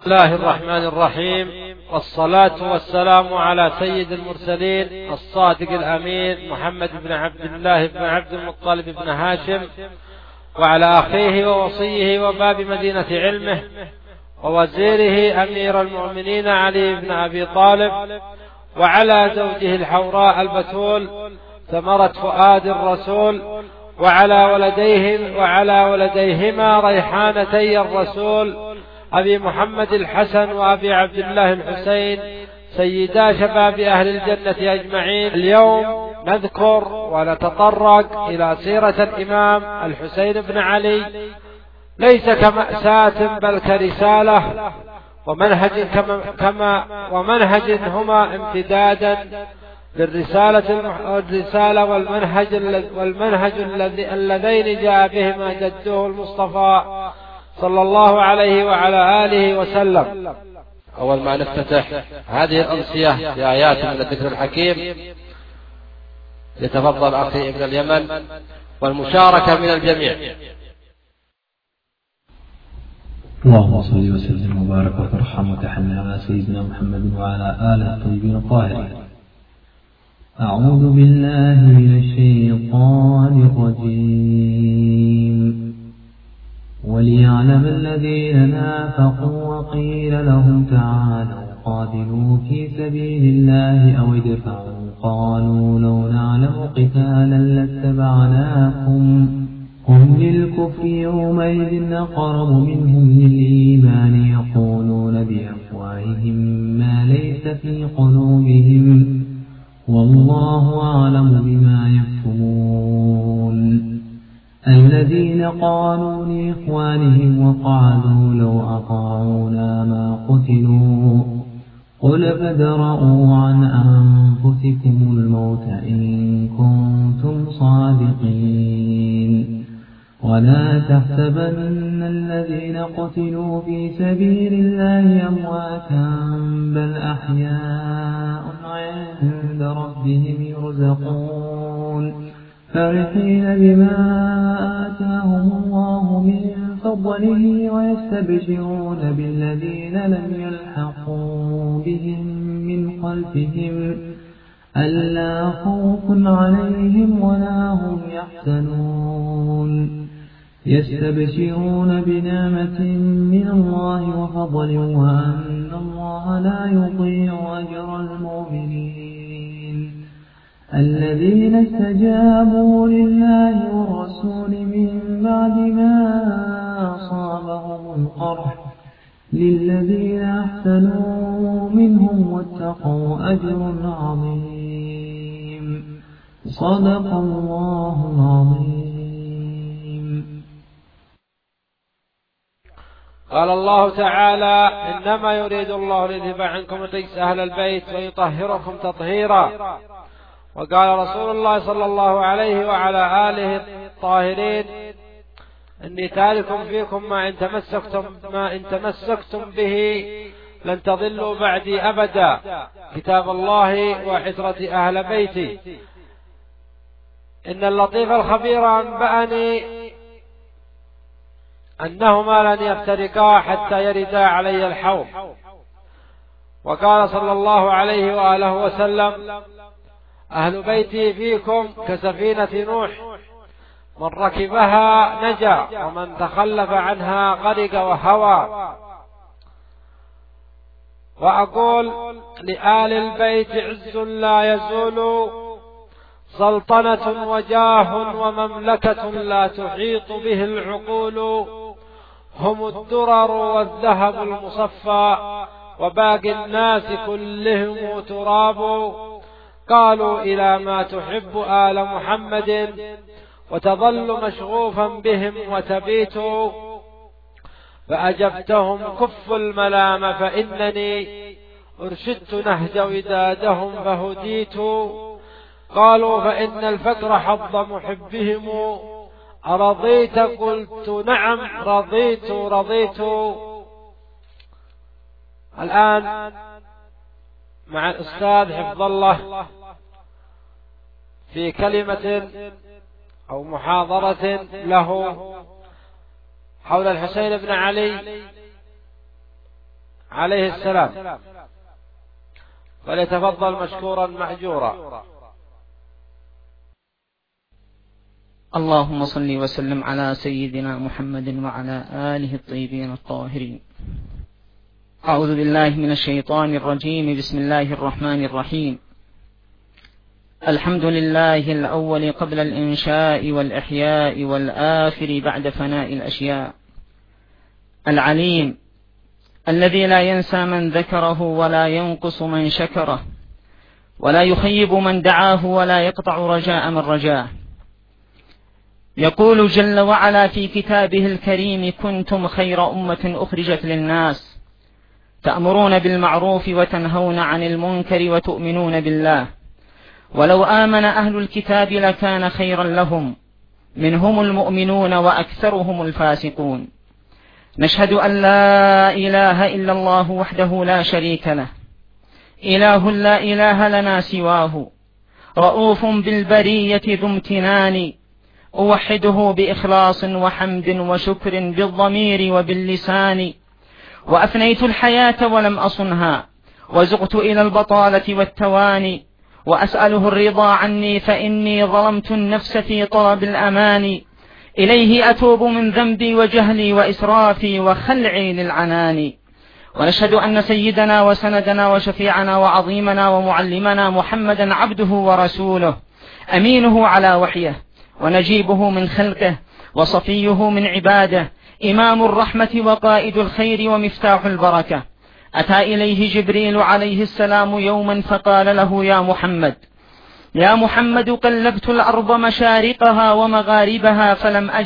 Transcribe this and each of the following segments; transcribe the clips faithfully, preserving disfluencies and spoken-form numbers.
بسم الله الرحمن الرحيم، والصلاة والسلام على سيد المرسلين الصادق الأمين محمد بن عبد الله بن عبد المطلب بن هاشم، وعلى أخيه ووصيه وباب مدينة علمه ووزيره أمير المؤمنين علي بن أبي طالب، وعلى زوجه الحوراء البتول ثمرة فؤاد الرسول، وعلى ولديهم وعلى ولديهما ريحانتي الرسول أبي محمد الحسن وأبي عبد الله الحسين سيدا شباب أهل الجنة أجمعين. اليوم نذكر ونتطرق إلى سيرة الإمام الحسين بن علي، ليس كمأساة بل كرسالة ومنهج كما, كما ومنهج هما امتدادا للرسالة الرسالة والمنهج والمنهج اللذين جاء بهما جده المصطفى صلى الله عليه وعلى آله وسلم. أول ما نفتتح هذه الأمسية بآيات من الذكر الحكيم يتفضل أخي ابن اليمن والمشاركة من الجميع. اللهم صل وسلم وبارك وترحم وتحنن على سيدنا محمد وعلى آله الطيبين الطاهرين. أعوذ بالله من الشيطان الرجيم. وليعلم الذين نافقوا وقيل لهم تعالوا قاتلوا في سبيل الله أو ادفعوا قالوا لو نعلم قتالا لاتبعناكم هم للكفر يومئذ أقرب منهم للإيمان يقولون بأفواههم ما ليس في قلوبهم والله أعلم بما يكتمون. الذين قالوا لإخوانهم وقعدوا لو أطاعونا ما قتلوا قل فادرءوا عن أنفسكم الموت إن كنتم صادقين. ولا تحسبن الذين قتلوا في سبيل الله أمواتا بل أحياء عند ربهم يرزقون فرحين بما آتاهم الله من فضله ويستبشرون بالذين لم يلحقوا بهم من خلفهم ألا خوف عليهم ولا هم يحزنون يستبشرون بنعمة من الله وفضل وأن الله لا يضيع أجر المؤمنين. الذين استجابوا لله والرسول من بعد ما أصابهم القرح للذين أحسنوا منهم واتقوا أجر عظيم. صدق الله العظيم. قال الله تعالى: إنما يريد الله ليذهب عنكم الرجس أهل البيت ويطهركم تطهيرا. وقال رسول الله صلى الله عليه وعلى آله الطاهرين: إني تارك فيكم ما إن تمسكتم ما إن تمسكتم به لن تضلوا بعدي أبدا، كتاب الله وعترة أهل بيتي. إن اللطيف الخبير أنبأني أنهما لن يفترقا حتى يردا علي الحوض. وقال صلى الله عليه وآله وسلم: أهل بيتي فيكم كسفينة نوح، من ركبها نجا ومن تخلف عنها غرق وهوى. وأقول: لآل البيت عز لا يزول، سلطنة وجاه ومملكة لا تحيط به العقول، هم الدرر والذهب المصفى وباقي الناس كلهم تراب. قالوا: إلى ما تحب آل محمد وتظل مشغوفا بهم وتبيت. فأجبتهم: كف الملام فإنني أرشدت نهج ودادهم فهديت. قالوا: فإن الفقر حظ محبهم، أرضيت؟ قلت: نعم رضيت رضيت. الآن مع الأستاذ حفظ الله في كلمة أو محاضرة له حول الحسين بن علي عليه السلام، فليتفضل مشكورا مأجورا. اللهم صل وسلم على سيدنا محمد وعلى آله الطيبين الطاهرين. أعوذ بالله من الشيطان الرجيم. بسم الله الرحمن الرحيم. الحمد لله الأول قبل الإنشاء والإحياء والآخر بعد فناء الأشياء، العليم الذي لا ينسى من ذكره ولا ينقص من شكره، ولا يخيب من دعاه ولا يقطع رجاء من رجاه. يقول جل وعلا في كتابه الكريم: كنتم خير أمة أخرجت للناس تأمرون بالمعروف وتنهون عن المنكر وتؤمنون بالله، ولو آمن أهل الكتاب لكان خيرا لهم، منهم المؤمنون وأكثرهم الفاسقون. نشهد أن لا إله إلا الله وحده لا شريك له، إله لا إله لنا سواه، رؤوف بالبرية ذو امتنان، أوحده بإخلاص وحمد وشكر بالضمير وباللسان. وأفنيت الحياة ولم أصنها، وزغت إلى البطالة والتواني، وأسأله الرضا عني فإني ظلمت النفس في طلب الأمان. إليه أتوب من ذنبي وجهلي وإسرافي وخلعي للعنان. ونشهد أن سيدنا وسندنا وشفيعنا وعظيمنا ومعلمنا محمدا عبده ورسوله، أمينه على وحيه، ونجيبه من خلقه، وصفيه من عباده، إمام الرحمة وقائد الخير ومفتاح البركة. أتى إليه جبريل عليه السلام يوما فقال له: يا محمد يا محمد قلبت الأرض مشارقها ومغاربها فلم أجد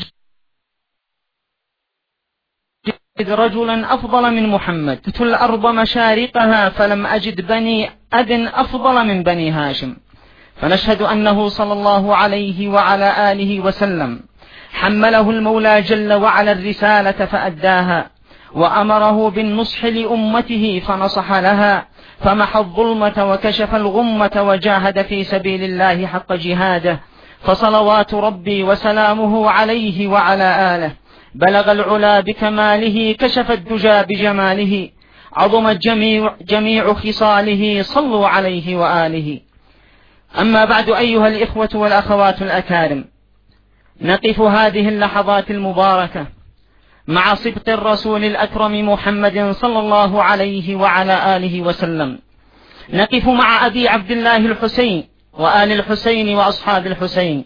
رجلا أفضل من محمد، قلبت الأرض مشارقها فلم أجد بني أذن أفضل من بني هاشم. فنشهد أنه صلى الله عليه وعلى آله وسلم حمله المولى جل وعلا الرسالة فأداها، وأمره بالنصح لأمته فنصح لها، فمحى الظلمة وكشف الغمة وجاهد في سبيل الله حق جهاده. فصلوات ربي وسلامه عليه وعلى آله. بلغ العلا بكماله، كشف الدجى بجماله، عظمت جميع, جميع خصاله، صلوا عليه وآله. أما بعد، أيها الإخوة والأخوات الأكارم، نقف هذه اللحظات المباركة مع صدق الرسول الأكرم محمد صلى الله عليه وعلى آله وسلم. نقف مع أبي عبد الله الحسين وآل الحسين وأصحاب الحسين.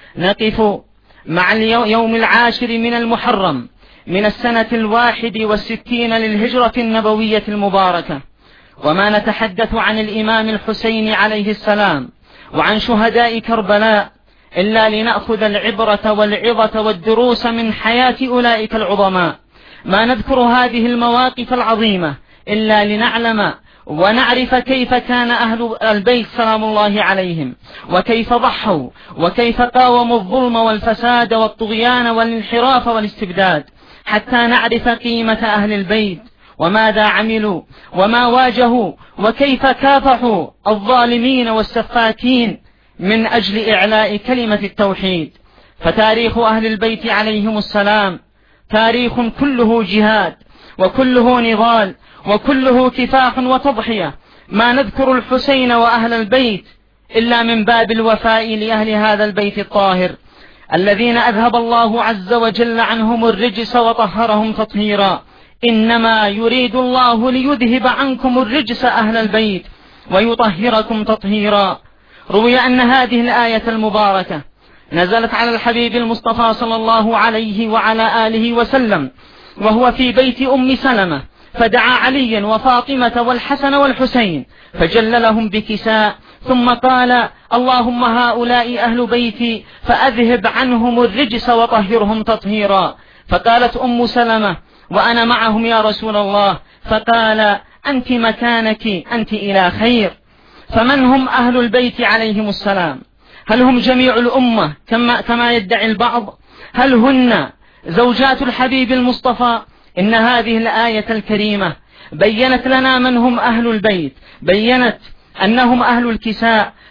نقف مع اليوم العاشر من المحرم من السنة الواحد والستين للهجرة النبوية المباركة، وما نتحدث عن الإمام الحسين عليه السلام وعن شهداء كربلاء إلا لنأخذ العبرة والعظة والدروس من حياة أولئك العظماء. ما نذكر هذه المواقف العظيمة إلا لنعلم ونعرف كيف كان أهل البيت سلام الله عليهم، وكيف ضحوا، وكيف قاوموا الظلم والفساد والطغيان والانحراف والاستبداد، حتى نعرف قيمة أهل البيت وماذا عملوا وما واجهوا، وكيف كافحوا الظالمين والسفاكين من أجل إعلاء كلمة التوحيد. فتاريخ أهل البيت عليهم السلام تاريخ كله جهاد، وكله نضال، وكله كفاح وتضحية. ما نذكر الحسين وأهل البيت إلا من باب الوفاء لأهل هذا البيت الطاهر، الذين أذهب الله عز وجل عنهم الرجس وطهرهم تطهيرا. إنما يريد الله ليذهب عنكم الرجس أهل البيت ويطهركم تطهيرا. روي أن هذه الآية المباركة نزلت على الحبيب المصطفى صلى الله عليه وعلى آله وسلم وهو في بيت أم سلمة، فدعا عليا وفاطمة والحسن والحسين فجل لهم بكساء، ثم قال: اللهم هؤلاء أهل بيتي فأذهب عنهم الرجس وطهرهم تطهيرا. فقالت أم سلمة: وأنا معهم يا رسول الله. فقال: أنت مكانك، أنت إلى خير. فمن هم أهل البيت عليهم السلام؟ هل هم جميع الأمة كما, كما يدعي البعض؟ هل هن زوجات الحبيب المصطفى؟ إن هذه الآية الكريمة بيّنت لنا من هم أهل البيت، بيّنت أنهم أهل الكساء،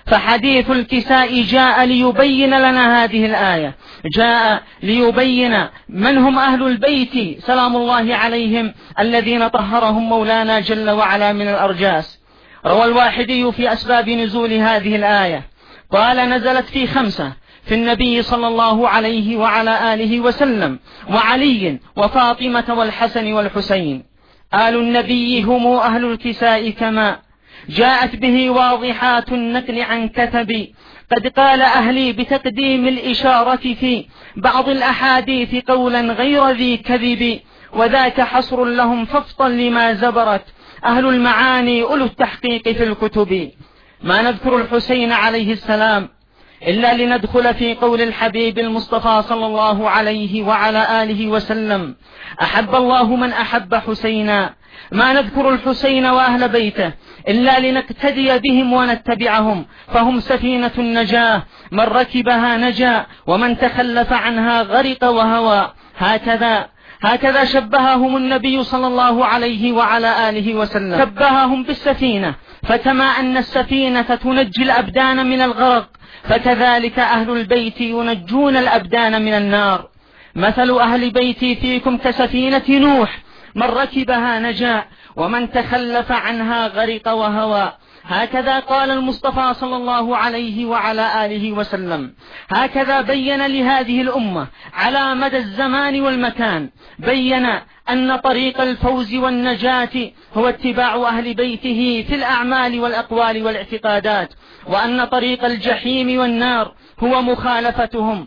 فحديث الكساء جاء ليبين لنا هذه الآية، جاء ليبين من هم أهل البيت سلام الله عليهم الذين طهرهم مولانا جل وعلا من الأرجاس. روى الواحدي في أسباب نزول هذه الآية قال: نزلت في خمسة، في النبي صلى الله عليه وعلى آله وسلم وعلي وفاطمة والحسن والحسين. آل النبي هم أهل الكساء كما جاءت به واضحات النقل عن كتب. قد قال أهلي بتقديم الإشارة في بعض الأحاديث قولا غير ذي كذب، وذاك حصر لهم فافطن لما زبرت أهل المعاني أولو التحقيق في الكتب. ما نذكر الحسين عليه السلام إلا لندخل في قول الحبيب المصطفى صلى الله عليه وعلى آله وسلم: أحب الله من أحب حسينا. ما نذكر الحسين وأهل بيته إلا لنقتدي بهم ونتبعهم، فهم سفينة النجاة، من ركبها نجا ومن تخلف عنها غرق وهوى. هكذا هكذا شبههم النبي صلى الله عليه وعلى آله وسلم، شبههم بالسفينة، فكما أن السفينة تنجي الأبدان من الغرق، فكذلك أهل البيت ينجون الأبدان من النار. مثل أهل بيتي فيكم كسفينة نوح، من ركبها نجا ومن تخلف عنها غرق وهوى. هكذا قال المصطفى صلى الله عليه وعلى آله وسلم، هكذا بين لهذه الأمة على مدى الزمان والمكان، بين أن طريق الفوز والنجاة هو اتباع أهل بيته في الأعمال والأقوال والاعتقادات، وأن طريق الجحيم والنار هو مخالفتهم.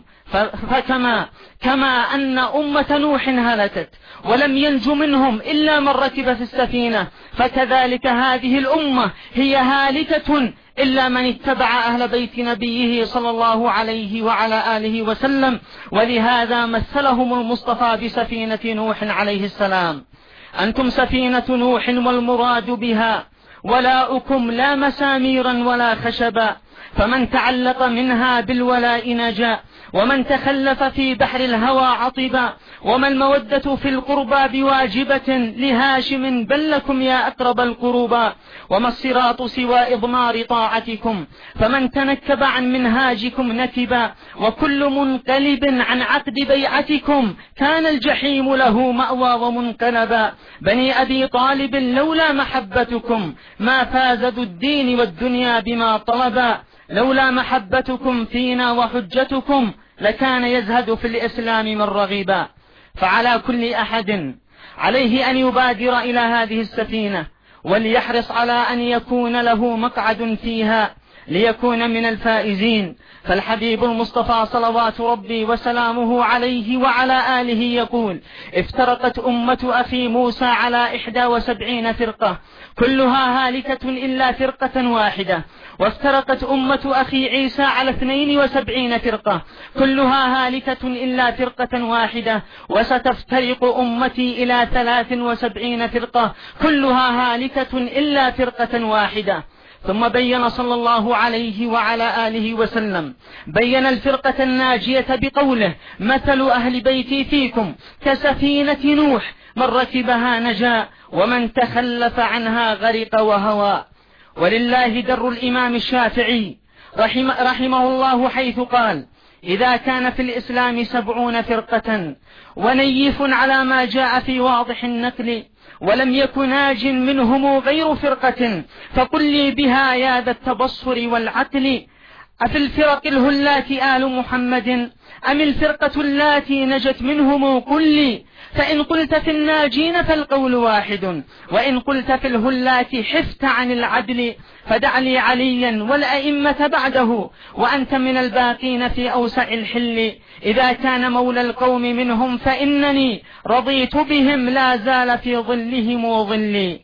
فكما كما أن أمة نوح هلكت ولم ينج منهم إلا من ركب في السفينة، فكذلك هذه الأمة هي هالكة إلا من اتبع أهل بيت نبيه صلى الله عليه وعلى آله وسلم. ولهذا مثلهم المصطفى بسفينة نوح عليه السلام: أنتم سفينة نوح والمراد بها ولاؤكم لا مساميرا ولا خشبا، فمن تعلق منها بالولاء نجا، ومن تخلف في بحر الهوى عطبا. وما المودة في القربى بواجبة لهاشم بل لكم يا أقرب القربا، وما الصراط سوى إضمار طاعتكم، فمن تنكب عن منهاجكم نكبا، وكل منقلب عن عقد بيعتكم كان الجحيم له مأوى ومنقلبا. بني أبي طالب لولا محبتكم ما فاز ذو الدين والدنيا بما طلبا، لولا محبتكم فينا وحجتكم لكان يزهد في الإسلام من رغيبا. فعلى كل أحد عليه أن يبادر إلى هذه السفينة، وليحرص على أن يكون له مقعد فيها ليكون من الفائزين. فالحبيب المصطفى صلوات ربي وسلامه عليه وعلى آله يقول: افترقت أمة أخي موسى على إحدى وسبعين فرقة كلها هالكة إلا فرقة واحدة، وافترقت أمة أخي عيسى على اثنين وسبعين فرقة كلها هالكة إلا فرقة واحدة، وستفترق أمتي إلى ثلاث وسبعين فرقة كلها هالكة إلا فرقة واحدة. ثم بين صلى الله عليه وعلى آله وسلم بين الفرقة الناجية بقوله: مثل أهل بيتي فيكم كسفينة نوح، من ركبها نجا ومن تخلف عنها غرق وهوى. ولله در الإمام الشافعي رحم رحمه الله حيث قال: إذا كان في الإسلام سبعون فرقة ونيف على ما جاء في واضح النقل، ولم يكن ناج منهم غير فرقة، فقل لي بها يا ذا التبصر والعقل، أفي الفرق الهلات آل محمد أم الفرقة التي نجت منهم؟ قل لي. فإن قلت في الناجين فالقول واحد، وإن قلت في الهلات حفت عن العدل، فدع لي عليا والأئمة بعده، وأنت من الباقين في أوسع الحل. إذا كان مولى القوم منهم فإنني رضيت بهم، لا زال في ظلهم ظلي.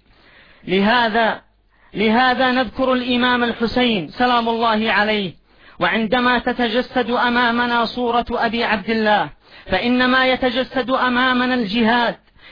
لهذا لهذا نذكر الإمام الحسين سلام الله عليه، وعندما تتجسد أمامنا صورة أبي عبد الله فإنما يتجسد أمامنا الجهاد،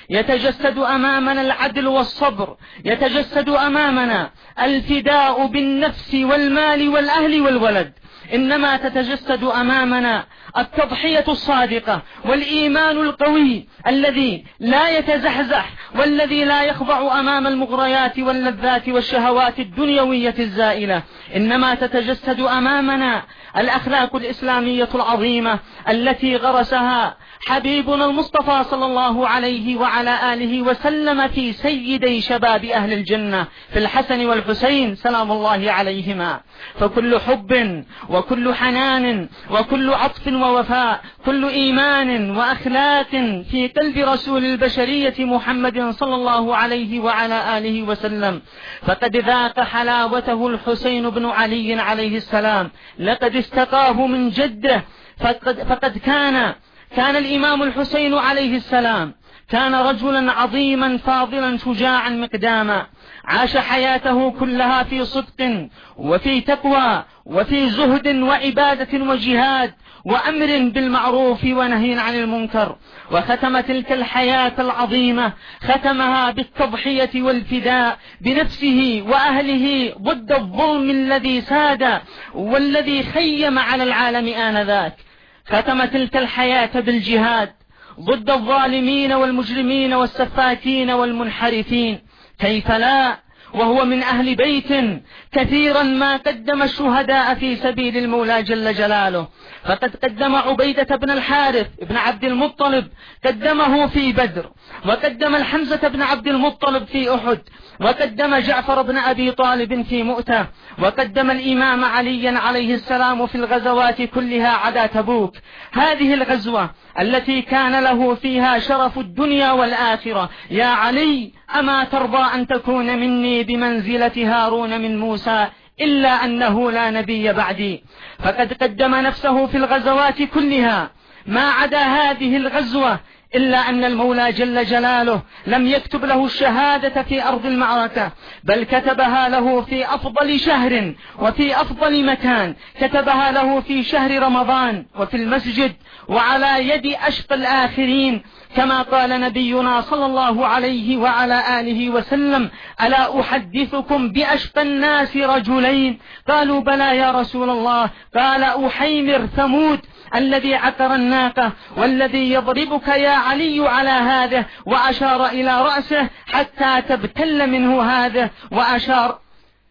يتجسد أمامنا العدل والصبر، يتجسد أمامنا الفداء بالنفس والمال والأهل والولد، إنما تتجسد أمامنا التضحية الصادقة والإيمان القوي الذي لا يتزحزح والذي لا يخضع أمام المغريات واللذات والشهوات الدنيوية الزائلة، إنما تتجسد أمامنا الأخلاق الإسلامية العظيمة التي غرسها حبيبنا المصطفى صلى الله عليه وعلى آله وسلم في سيدي شباب أهل الجنة في الحسن والحسين سلام الله عليهما. فكل حب وكل حنان وكل عطف ووفاء، كل إيمان وأخلاق في قلب رسول البشرية محمد صلى الله عليه وعلى آله وسلم، فقد ذاق حلاوته الحسين بن علي عليه السلام، لقد استقاه من جده. فقد, فقد كان كان الإمام الحسين عليه السلام كان رجلا عظيما فاضلا شجاعا مقداما، عاش حياته كلها في صدق وفي تقوى وفي زهد وعبادة وجهاد وأمر بالمعروف ونهي عن المنكر، وختم تلك الحياة العظيمة ختمها بالتضحية والفداء بنفسه وأهله ضد الظلم الذي ساد والذي خيم على العالم آنذاك، ختم تلك الحياة بالجهاد ضد الظالمين والمجرمين والسفاكين والمنحرفين. كيف لا وهو من أهل بيت كثيرا ما قدم الشهداء في سبيل المولى جل جلاله، فقد قدم عبيدة بن الحارث بن عبد المطلب قدمه في بدر، وقدم الحمزة بن عبد المطلب في أحد، وقدم جعفر بن أبي طالب في مؤتة، وقدم الإمام عليا عليه السلام في الغزوات كلها عدا تبوك. هذه الغزوة التي كان له فيها شرف الدنيا والآخرة. يا علي أما ترضى أن تكون مني بمنزلة هارون من موسى إلا أنه لا نبي بعدي. فقد قدم نفسه في الغزوات كلها ما عدا هذه الغزوة، إلا أن المولى جل جلاله لم يكتب له الشهادة في أرض المعركة، بل كتبها له في أفضل شهر وفي أفضل مكان، كتبها له في شهر رمضان وفي المسجد وعلى يد أشقى الآخرين، كما قال نبينا صلى الله عليه وعلى آله وسلم: ألا أحدثكم بأشقى الناس رجلين؟ قالوا بلى يا رسول الله. قال: أحيمر ثمود الذي عقر الناقة والذي يضربك يا علي على هذا، وأشار إلى رأسه حتى تبتل منه هذا وأشار.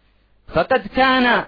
فقد كان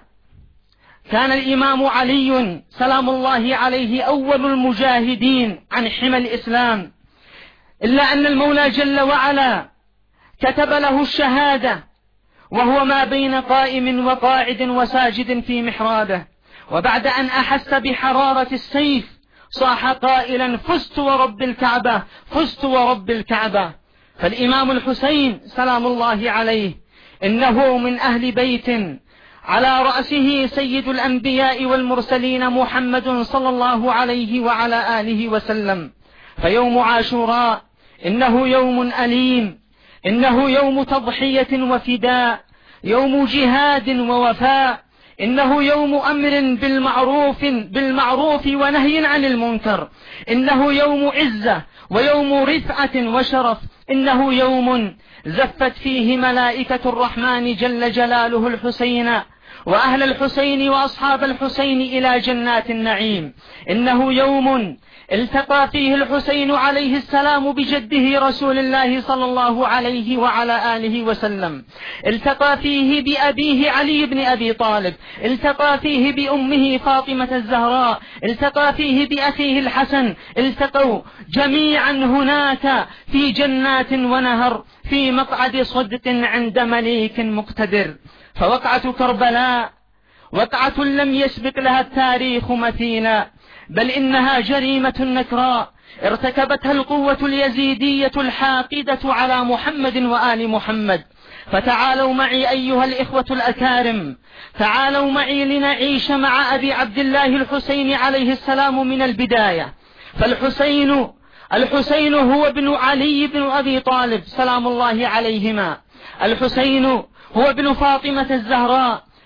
كان الإمام علي سلام الله عليه أول المجاهدين عن حمى الإسلام، إلا أن المولى جل وعلا كتب له الشهادة وهو ما بين قائم وقاعد وساجد في محرابه، وبعد أن أحس بحرارة السيف صاح قائلا: فزت ورب الكعبة، فزت ورب الكعبة. فالإمام الحسين سلام الله عليه إنه من أهل بيت على رأسه سيد الأنبياء والمرسلين محمد صلى الله عليه وعلى آله وسلم. فيوم عاشوراء إنه يوم أليم، إنه يوم تضحية وفداء، يوم جهاد ووفاء، إنه يوم أمر بالمعروف بالمعروف ونهي عن المنكر، إنه يوم عزة ويوم رفعة وشرف، إنه يوم زفت فيه ملائكة الرحمن جل جلاله الحسين وأهل الحسين وأصحاب الحسين إلى جنات النعيم، إنه يوم التقى فيه الحسين عليه السلام بجده رسول الله صلى الله عليه وعلى آله وسلم، التقى فيه بأبيه علي بن أبي طالب، التقى فيه بأمه فاطمة الزهراء، التقى فيه بأخيه الحسن، التقوا جميعا هناك في جنات ونهر في مقعد صدق عند مليك مقتدر. فوقعة كربلاء وقعة لم يسبق لها التاريخ مثيلا، بل إنها جريمة نكراء ارتكبتها القوة اليزيدية الحاقدة على محمد وآل محمد. فتعالوا معي أيها الإخوة الأكارم، تعالوا معي لنعيش مع أبي عبد الله الحسين عليه السلام من البداية. فالحسين الحسين هو ابن علي بن أبي طالب سلام الله عليهما، الحسين هو ابن فاطمة الزهراء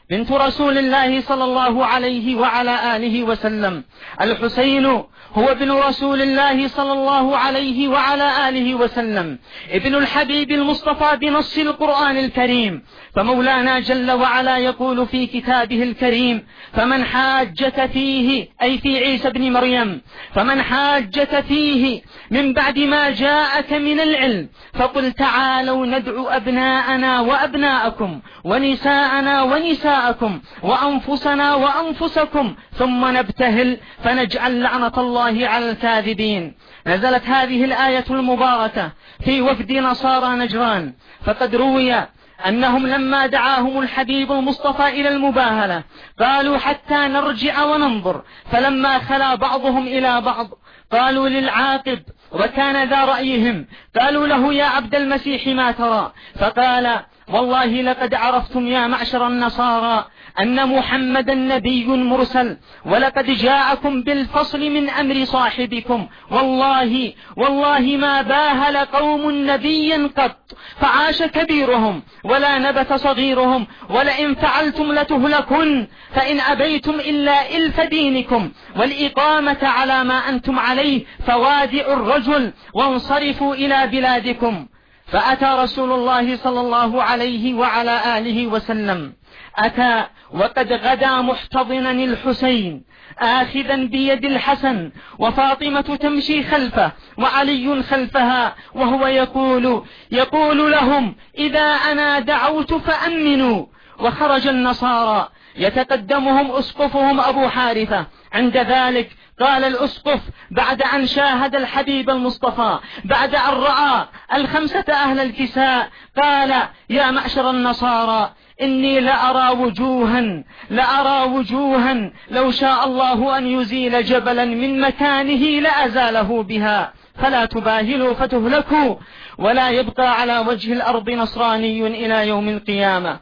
بنت رسول الله صلى الله عليه وعلى آله وسلم. الحسين هو ابن رسول الله صلى الله عليه وعلى آله وسلم، ابن الحبيب المصطفى بنص القرآن الكريم. فمولانا جل وعلا يقول في كتابه الكريم: فمن حاجك فيه، أي في عيسى بن مريم، فمن حاجك فيه من بعد ما جاءك من العلم فقل تعالوا ندعو أبناءنا وأبناءكم ونساءنا ونساءكم وأنفسنا وأنفسكم ثم نبتهل فنجعل لعنة الله على الكاذبين. نزلت هذه الآية المباركة في وفد نصارى نجران، فقد روي أنهم لما دعاهم الحبيب المصطفى إلى المباهلة قالوا حتى نرجع وننظر، فلما خلا بعضهم إلى بعض قالوا للعاقب وكان ذا رأيهم، قالوا له: يا عبد المسيح ما ترى؟ فقال: والله لقد عرفتم يا معشر النصارى أن محمدا نبي مرسل، ولقد جاءكم بالفصل من أمر صاحبكم، والله والله ما باهل قوم نبيا قط فعاش كبيرهم ولا نبت صغيرهم، ولئن فعلتم لتهلكن، فإن أبيتم إلا إلف دينكم والإقامة على ما أنتم عليه فوادعوا الرجل وانصرفوا إلى بلادكم. فأتى رسول الله صلى الله عليه وعلى آله وسلم، أتى وقد غدا محتضنا الحسين آخذا بيد الحسن، وفاطمة تمشي خلفه وعلي خلفها، وهو يقول يقول لهم: إذا أنا دعوت فأمنوا. وخرج النصارى يتقدمهم أسقفهم أبو حارثة. عند ذلك قال الأسقف بعد أن شاهد الحبيب المصطفى، بعد أن رأى الخمسة أهل الكساء، قال: يا معشر النصارى، إني لأرى وجوها لأرى وجوها لو شاء الله أن يزيل جبلا من مكانه لأزاله بها، فلا تباهلوا فتهلكوا، ولا يبقى على وجه الأرض نصراني إلى يوم القيامة.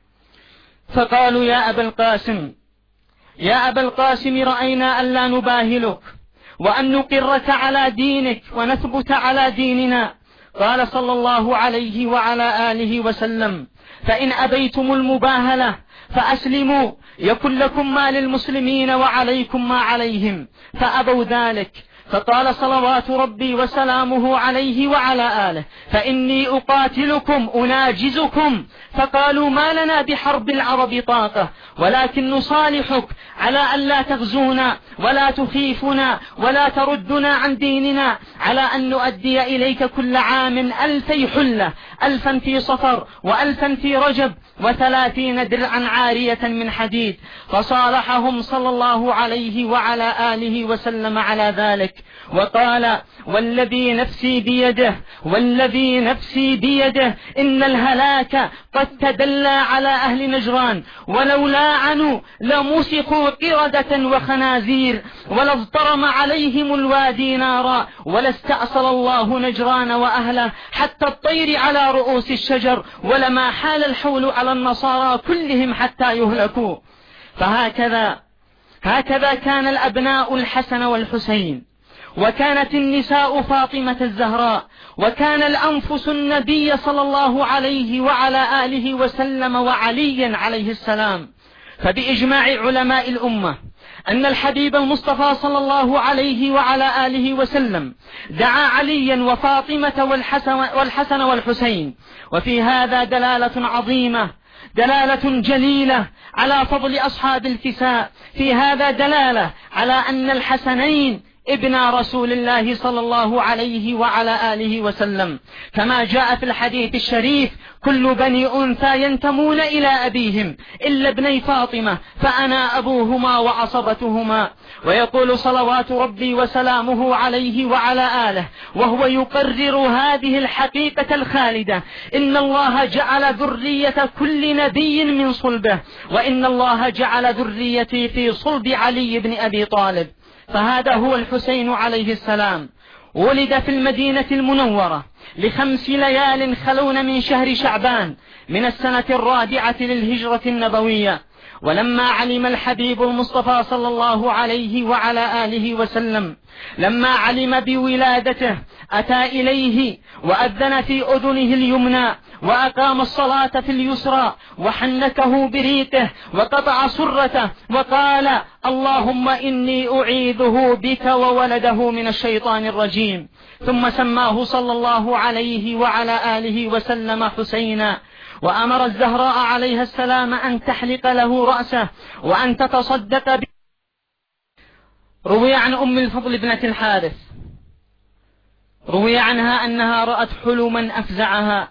فقالوا: يا أبا القاسم يا أبا القاسم رأينا ألا نباهلك وأن نقرك على دينك ونثبت على ديننا. قال صلى الله عليه وعلى آله وسلم: فإن أبيتم المباهلة فأسلموا يكن لكم ما للمسلمين وعليكم ما عليهم. فأبوا ذلك، فقال صلوات ربي وسلامه عليه وعلى آله: فإني أقاتلكم أناجزكم. فقالوا: ما لنا بحرب العرب طاقة، ولكن نصالحك على أن لا تغزونا ولا تخيفنا ولا تردنا عن ديننا، على أن نؤدي إليك كل عام ألفي حلة، ألفا في صفر وألفا في رجب وثلاثين درعا عارية من حديد. فصالحهم صلى الله عليه وعلى آله وسلم على ذلك، وقال: والذي نفسي بيده والذي نفسي بيده إن الهلاك قد تدلى على أهل نجران، ولولا عنوا لمسخوا قردة وخنازير، ولاضطرم عليهم الوادي نارا، ولاستأصل الله نجران وأهله حتى الطير على رؤوس الشجر، ولما حال الحول على النصارى كلهم حتى يهلكوا. فهكذا هكذا كان الأبناء الحسن والحسين، وكانت النساء فاطمة الزهراء، وكان الأنفس النبي صلى الله عليه وعلى آله وسلم وعلي عليه السلام. فبإجماع علماء الأمة أن الحبيب المصطفى صلى الله عليه وعلى آله وسلم دعا عليا وفاطمة والحسن, والحسن والحسين. وفي هذا دلالة عظيمة، دلالة جليلة على فضل أصحاب الكساء. في هذا دلالة على أن الحسنين ابن رسول الله صلى الله عليه وعلى آله وسلم، كما جاء في الحديث الشريف: كل بني أنثى ينتمون إلى أبيهم إلا ابني فاطمة فأنا أبوهما وعصبتهما. ويقول صلوات ربي وسلامه عليه وعلى آله وهو يقرر هذه الحقيقة الخالدة: إن الله جعل ذرية كل نبي من صلبه، وإن الله جعل ذريتي في صلب علي بن أبي طالب. فهذا هو الحسين عليه السلام. ولد في المدينة المنورة لخمس ليال خلون من شهر شعبان من السنة الرابعة للهجرة النبوية، ولما علم الحبيب المصطفى صلى الله عليه وعلى آله وسلم لما علم بولادته أتى إليه وأذن في أذنه اليمنى وأقام الصلاة في اليسرى وحنكه بريقه وقطع سرته وقال اللهم إني أعيذه بك وولده من الشيطان الرجيم. ثم سماه صلى الله عليه وعلى آله وسلم حسينا، وأمر الزهراء عليها السلام أن تحلق له رأسه وأن تتصدق به. روي عن أم الفضل ابنة الحارث روي عنها أنها رأت حلما أفزعها،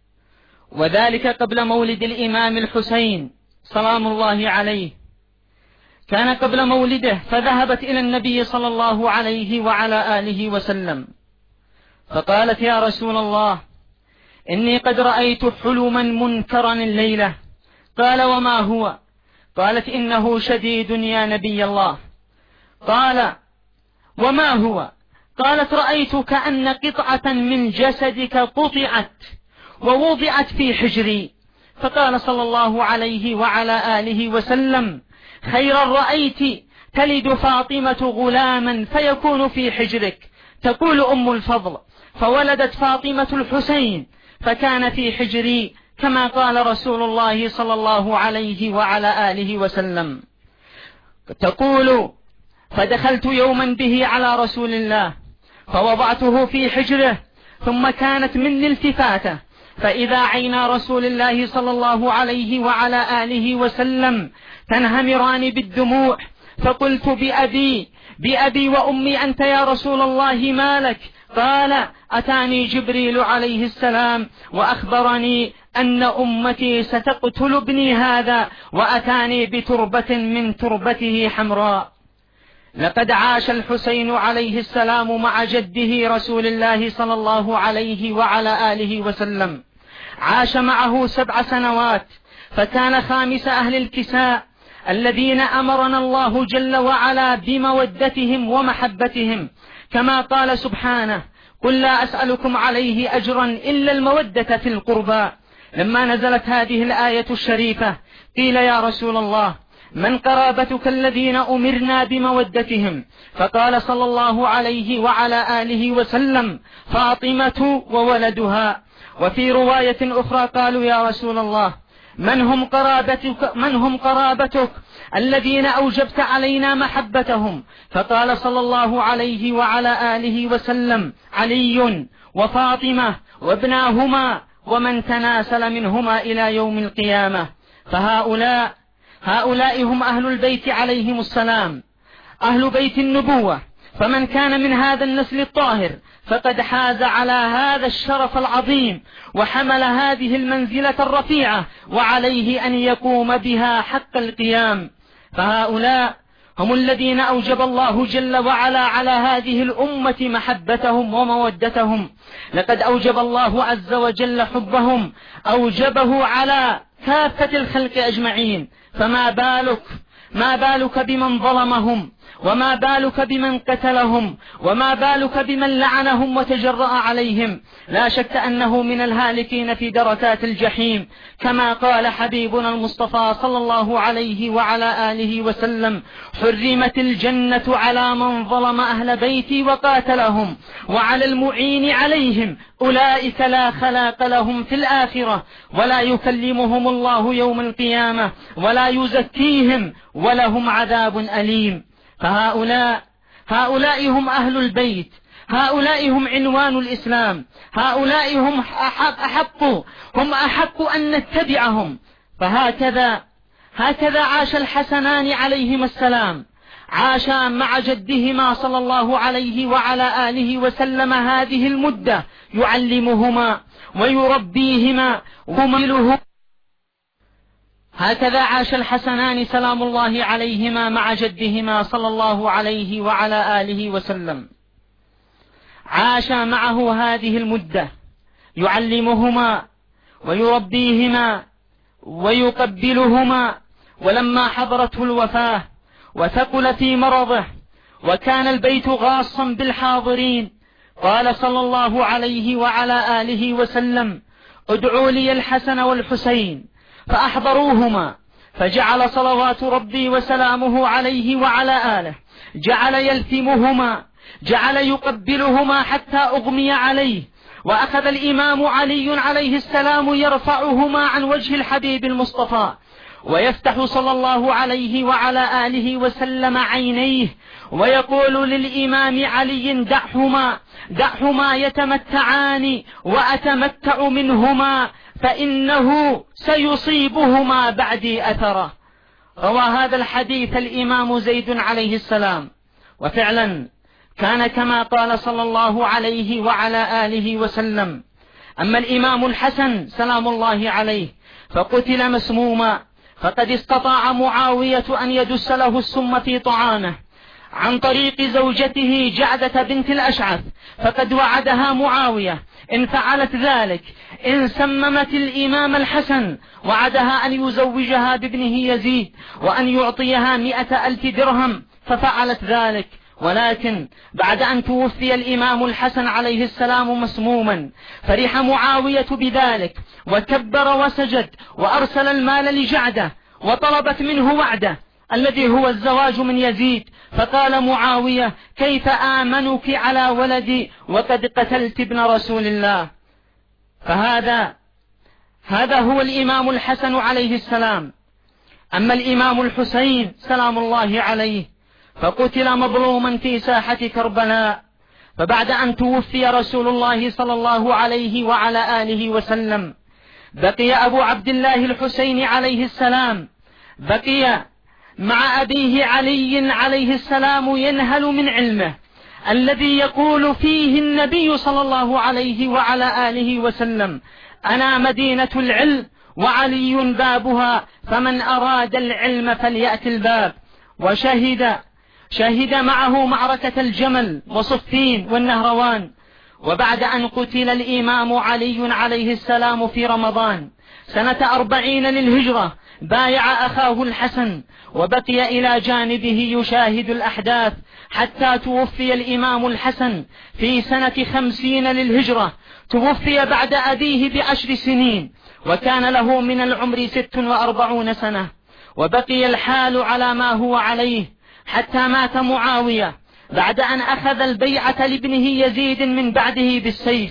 وذلك قبل مولد الإمام الحسين سلام الله عليه. كان قبل مولده، فذهبت إلى النبي صلى الله عليه وعلى آله وسلم فقالت يا رسول الله إني قد رأيت حلما منكرا الليلة. قال وما هو؟ قالت إنه شديد يا نبي الله. قال وما هو؟ قالت رأيت كأن قطعة من جسدك قطعت ووضعت في حجري. فقال صلى الله عليه وعلى آله وسلم خيرا رأيت تلد فاطمة غلاما فيكون في حجرك. تقول أم الفضل فولدت فاطمة الحسين فكان في حجري كما قال رسول الله صلى الله عليه وعلى آله وسلم. تقول فدخلت يوما به على رسول الله فوضعته في حجره، ثم كانت مني التفاته فإذا عينا رسول الله صلى الله عليه وعلى آله وسلم تنهمران بالدموع. فقلت بأبي بأبي وأمي أنت يا رسول الله ما لك؟ قال أتاني جبريل عليه السلام وأخبرني أن أمتي ستقتل ابني هذا، وأتاني بتربة من تربته حمراء. لقد عاش الحسين عليه السلام مع جده رسول الله صلى الله عليه وعلى آله وسلم، عاش معه سبع سنوات، فكان خامس أهل الكساء الذين أمرنا الله جل وعلا بمودتهم ومحبتهم، كما قال سبحانه قل لا أسألكم عليه أجرا إلا المودة في القربى. لما نزلت هذه الآية الشريفة قيل يا رسول الله من قرابتك الذين أمرنا بمودتهم؟ فقال صلى الله عليه وعلى آله وسلم فاطمة وولدها. وفي رواية أخرى قالوا يا رسول الله من هم قرابتك, من هم قرابتك الذين أوجبت علينا محبتهم؟ فقال صلى الله عليه وعلى آله وسلم علي وفاطمة وابناهما ومن تناسل منهما إلى يوم القيامة. فهؤلاء هؤلاء هم أهل البيت عليهم السلام، أهل بيت النبوة. فمن كان من هذا النسل الطاهر فقد حاز على هذا الشرف العظيم وحمل هذه المنزلة الرفيعة، وعليه أن يقوم بها حق القيام. فهؤلاء هم الذين أوجب الله جل وعلا على هذه الأمة محبتهم ومودتهم. لقد أوجب الله عز وجل حبهم، أوجبه على كافة الخلق أجمعين. فما بالك ما بالك بمن ظلمهم، وما بالك بمن قتلهم، وما بالك بمن لعنهم وتجرأ عليهم. لا شك أنه من الهالكين في دركات الجحيم، كما قال حبيبنا المصطفى صلى الله عليه وعلى آله وسلم حرمت الجنة على من ظلم أهل بيتي وقاتلهم، وعلى المعين عليهم أولئك لا خلاق لهم في الآخرة، ولا يكلمهم الله يوم القيامة ولا يزكيهم ولهم عذاب أليم. فهؤلاء هؤلاء هم أهل البيت، هؤلاء هم عنوان الإسلام، هؤلاء هم أحق هم أحق أن نتبعهم. فهكذا هكذا عاش الحسنان عليهما السلام، عاشا مع جدهما صلى الله عليه وعلى آله وسلم هذه المدة، يعلمهما ويربيهما ويملهما. هكذا عاش الحسنان سلام الله عليهما مع جدهما صلى الله عليه وعلى آله وسلم، عاش معه هذه المدة، يعلمهما ويربيهما ويقبلهما. ولما حضرته الوفاة وثقل في مرضه وكان البيت غاصا بالحاضرين، قال صلى الله عليه وعلى آله وسلم ادعوا لي الحسن والحسين، فأحضروهما فجعل صلوات ربي وسلامه عليه وعلى آله جعل يلثمهما، جعل يقبلهما حتى أغمي عليه، وأخذ الإمام علي عليه السلام يرفعهما عن وجه الحبيب المصطفى، ويفتح صلى الله عليه وعلى آله وسلم عينيه ويقول للإمام علي: دعهما دعهما يتمتعان وأتمتع منهما فإنه سيصيبهما بعدي أثره. روى هذا الحديث الإمام زيد عليه السلام، وفعلا كان كما قال صلى الله عليه وعلى آله وسلم. أما الإمام الحسن سلام الله عليه فقتل مسموما، فقد استطاع معاوية أن يدس له السم في طعامه عن طريق زوجته جعدة بنت الأشعث، فقد وعدها معاوية إن فعلت ذلك، إن سممت الإمام الحسن، وعدها أن يزوجها بابنه يزيد وأن يعطيها مئة ألف درهم، ففعلت ذلك. ولكن بعد أن توفي الإمام الحسن عليه السلام مسموما، فرح معاوية بذلك وكبر وسجد وأرسل المال لجعدة وطلبت منه وعده الذي هو الزواج من يزيد، فقال معاوية: كيف آمنك على ولدي وقد قتلت ابن رسول الله. فهذا هذا هو الإمام الحسن عليه السلام. أما الإمام الحسين سلام الله عليه فقتل مظلوما في ساحة كربلاء، فبعد أن توفي رسول الله صلى الله عليه وعلى آله وسلم بقي أبو عبد الله الحسين عليه السلام، بقي مع أبيه علي عليه السلام ينهل من علمه الذي يقول فيه النبي صلى الله عليه وعلى آله وسلم: أنا مدينة العلم وعلي بابها، فمن أراد العلم فليأت الباب. وشهد شهد معه معركة الجمل وصفين والنهروان. وبعد أن قتل الإمام علي عليه السلام في رمضان سنة أربعين للهجرة بايع أخاه الحسن وبقي إلى جانبه يشاهد الأحداث حتى توفي الإمام الحسن في سنة خمسين للهجرة. توفي بعد أبيه بعشر سنين وكان له من العمر ست وأربعون سنة، وبقي الحال على ما هو عليه حتى مات معاوية بعد أن أخذ البيعة لابنه يزيد من بعده بالسيف.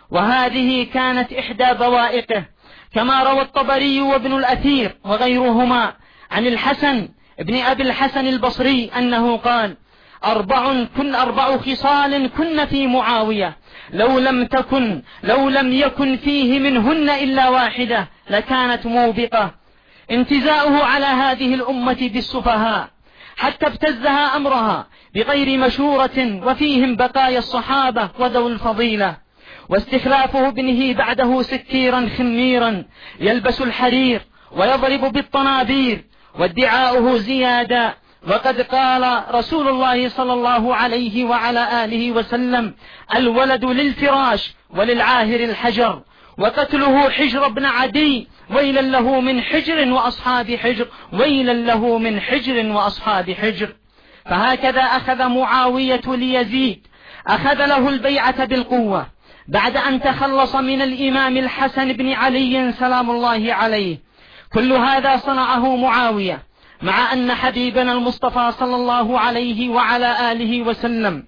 وهذه كانت إحدى بوائقه، كما روى الطبري وابن الأثير وغيرهما عن الحسن ابن أبي الحسن البصري أنه قال: أربع كن أربع خصال كن في معاوية لو لم تكن لو لم يكن فيه منهن إلا واحدة لكانت موبقة: انتزاؤه على هذه الأمة بالسفهاء حتى ابتزها أمرها بغير مشورة وفيهم بقايا الصحابة وذو الفضيلة، واستخلافه ابنه بعده سكيرا خميرا يلبس الحرير ويضرب بالطنابير، وادعاؤه زيادة. وقد قال رسول الله صلى الله عليه وعلى آله وسلم: الولد للفراش وللعاهر الحجر. وقتله حجر بن عدي ويلا له من حجر وأصحاب حجر، ويلا له من حجر وأصحاب حجر. فهكذا أخذ معاوية ليزيد، أخذ له البيعة بالقوة بعد أن تخلص من الإمام الحسن بن علي سلام الله عليه. كل هذا صنعه معاوية مع أن حبيبنا المصطفى صلى الله عليه وعلى آله وسلم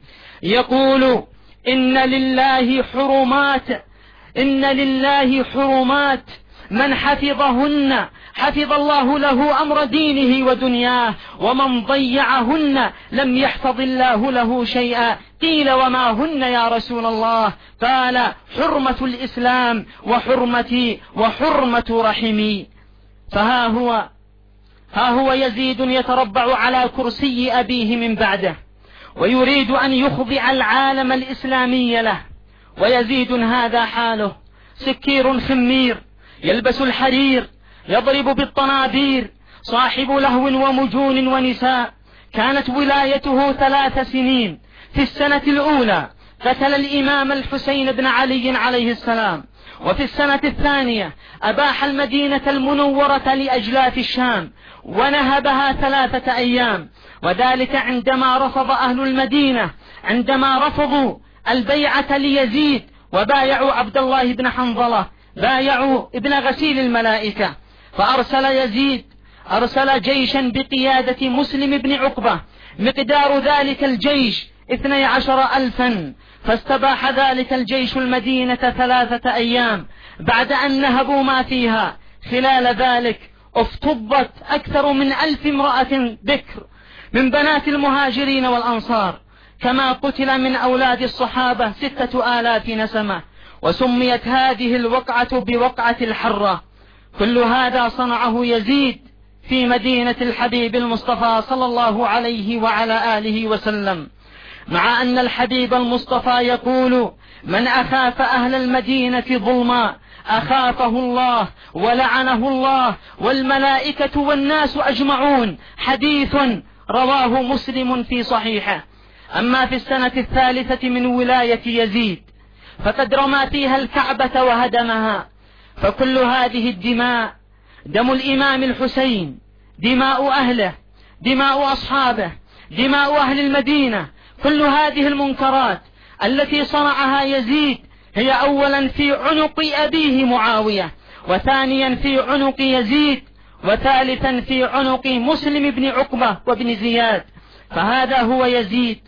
يقول: إن لله حرمات إن لله حرمات من حفظهن حفظ الله له أمر دينه ودنياه، ومن ضيعهن لم يحفظ الله له شيئا. قيل: وما هن يا رسول الله؟ قال: حرمة الإسلام وحرمتي وحرمة رحمي. فها هو ها هو يزيد يتربع على كرسي أبيه من بعده ويريد أن يخضع العالم الإسلامي له، ويزيد هذا حاله: سكير خمير يلبس الحرير يضرب بالطنابير، صاحب لهو ومجون ونساء. كانت ولايته ثلاث سنين. في السنة الأولى قتل الإمام الحسين بن علي عليه السلام، وفي السنة الثانية أباح المدينة المنورة لأجلاف الشام ونهبها ثلاثة أيام، وذلك عندما رفض أهل المدينة عندما رفضوا البيعة ليزيد وبايعوا عبد الله بن حنظلة، بايعوا ابن غسيل الملائكة. فأرسل يزيد أرسل جيشا بقيادة مسلم بن عقبة، مقدار ذلك الجيش اثني عشر ألفا، فاستباح ذلك الجيش المدينة ثلاثة أيام بعد أن نهبوا ما فيها. خلال ذلك افتضت أكثر من ألف امرأة بكر من بنات المهاجرين والأنصار، كما قتل من أولاد الصحابة ستة آلاف نسمة، وسميت هذه الوقعة بوقعة الحرة. كل هذا صنعه يزيد في مدينة الحبيب المصطفى صلى الله عليه وعلى آله وسلم، مع أن الحبيب المصطفى يقول: من أخاف أهل المدينة ظلما أخافه الله ولعنه الله والملائكة والناس أجمعون، حديث رواه مسلم في صحيحه. أما في السنة الثالثة من ولاية يزيد فقد رمى فيها الكعبة وهدمها. فكل هذه الدماء، دم الإمام الحسين، دماء أهله، دماء أصحابه، دماء أهل المدينة، كل هذه المنكرات التي صنعها يزيد هي أولا في عنق أبيه معاوية، وثانيا في عنق يزيد، وثالثا في عنق مسلم بن عقبة وابن زياد. فهذا هو يزيد،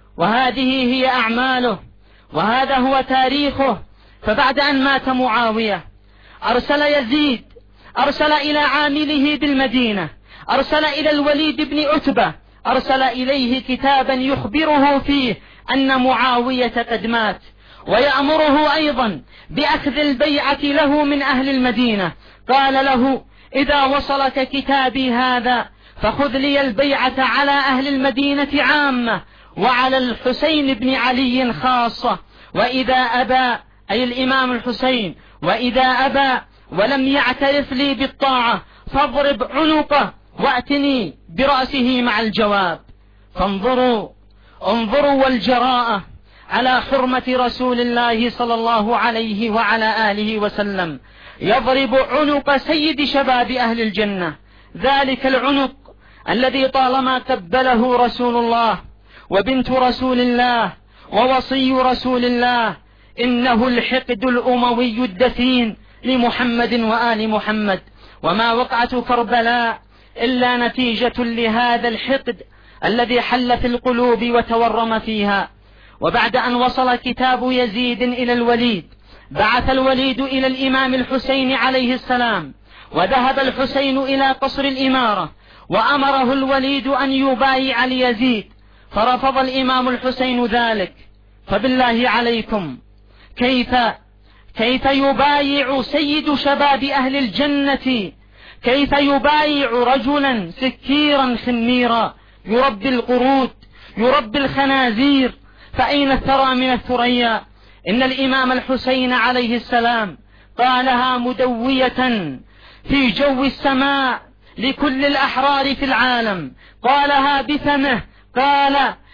وهذه هي أعماله، وهذا هو تاريخه. فبعد أن مات معاوية أرسل يزيد، أرسل إلى عامله بالمدينة، أرسل إلى الوليد بن عتبة، أرسل إليه كتابا يخبره فيه أن معاوية قد مات، ويأمره أيضا بأخذ البيعة له من أهل المدينة. قال له: إذا وصلك كتابي هذا فخذ لي البيعة على أهل المدينة عامة وعلى الحسين بن علي خاصة، وإذا أبى، أي الإمام الحسين، وإذا أبى ولم يعترف لي بالطاعة فاضرب عنقه وأتني برأسه مع الجواب. فانظروا انظروا والجراءة على حرمة رسول الله صلى الله عليه وعلى آله وسلم، يضرب عنق سيد شباب أهل الجنة، ذلك العنق الذي طالما قبله رسول الله وبنت رسول الله ووصي رسول الله. إنه الحقد الأموي الدفين لمحمد وآل محمد، وما وقعة كربلاء إلا نتيجة لهذا الحقد الذي حل في القلوب وتورم فيها. وبعد أن وصل كتاب يزيد إلى الوليد، بعث الوليد إلى الإمام الحسين عليه السلام، وذهب الحسين إلى قصر الإمارة، وأمره الوليد أن يبايع ليزيد، فرفض الإمام الحسين ذلك. فبالله عليكم، كيف كيف يبايع سيد شباب أهل الجنة، كيف يبايع رجلا سكيرا خميرا يربي القرود، يربي الخنازير؟ فأين الثرى من الثريا؟ إن الإمام الحسين عليه السلام قالها مدوية في جو السماء لكل الأحرار في العالم، قالها بفمه، قال: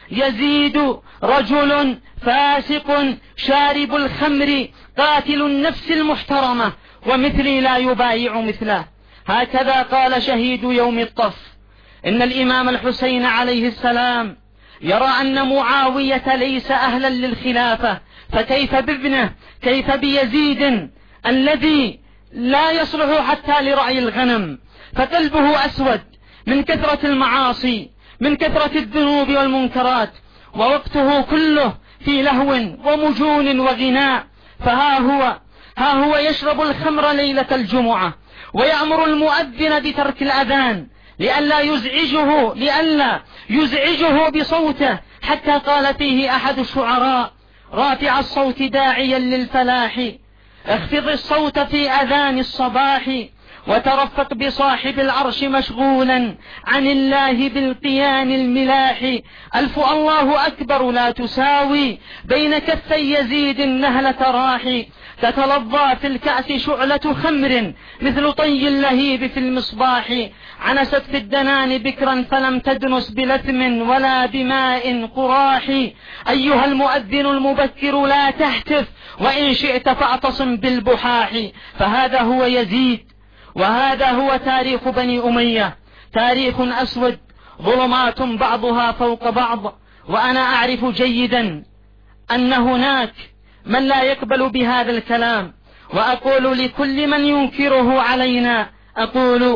يزيد رجل فاسق شارب الخمر قاتل النفس المحترمة، ومثلي لا يبايع مثله. هكذا قال شهيد يوم الطف. إن الإمام الحسين عليه السلام يرى أن معاوية ليس أهلا للخلافة، فكيف بابنه، كيف بيزيد الذي لا يصلح حتى لرعي الغنم، فقلبه أسود من كثرة المعاصي، من كثرة الذنوب والمنكرات، ووقته كله في لهو ومجون وغناء. فها هو ها هو يشرب الخمر ليلة الجمعة، ويأمر المؤذن بترك الأذان لئلا يزعجه لئلا يزعجه بصوته، حتى قال فيه أحد الشعراء: رافع الصوت داعيا للفلاح، اخفض الصوت في أذان الصباح، وترفق بصاحب العرش مشغولا عن الله بالقيان الملاح. ألف الله أكبر لا تساوي بين كفي يزيد نهلة راح، تتلظى في الكأس شعلة خمر مثل طي اللهيب في المصباح، عنست في الدنان بكرا فلم تدنس بلثم ولا بماء قراح. أيها المؤذن المبكر لا تهتف، وإن شئت فاعتصم بالبحاح. فهذا هو يزيد، وهذا هو تاريخ بني أمية، تاريخ أسود، ظلمات بعضها فوق بعض. وأنا أعرف جيدا أن هناك من لا يقبل بهذا الكلام، وأقول لكل من ينكره علينا، أقول: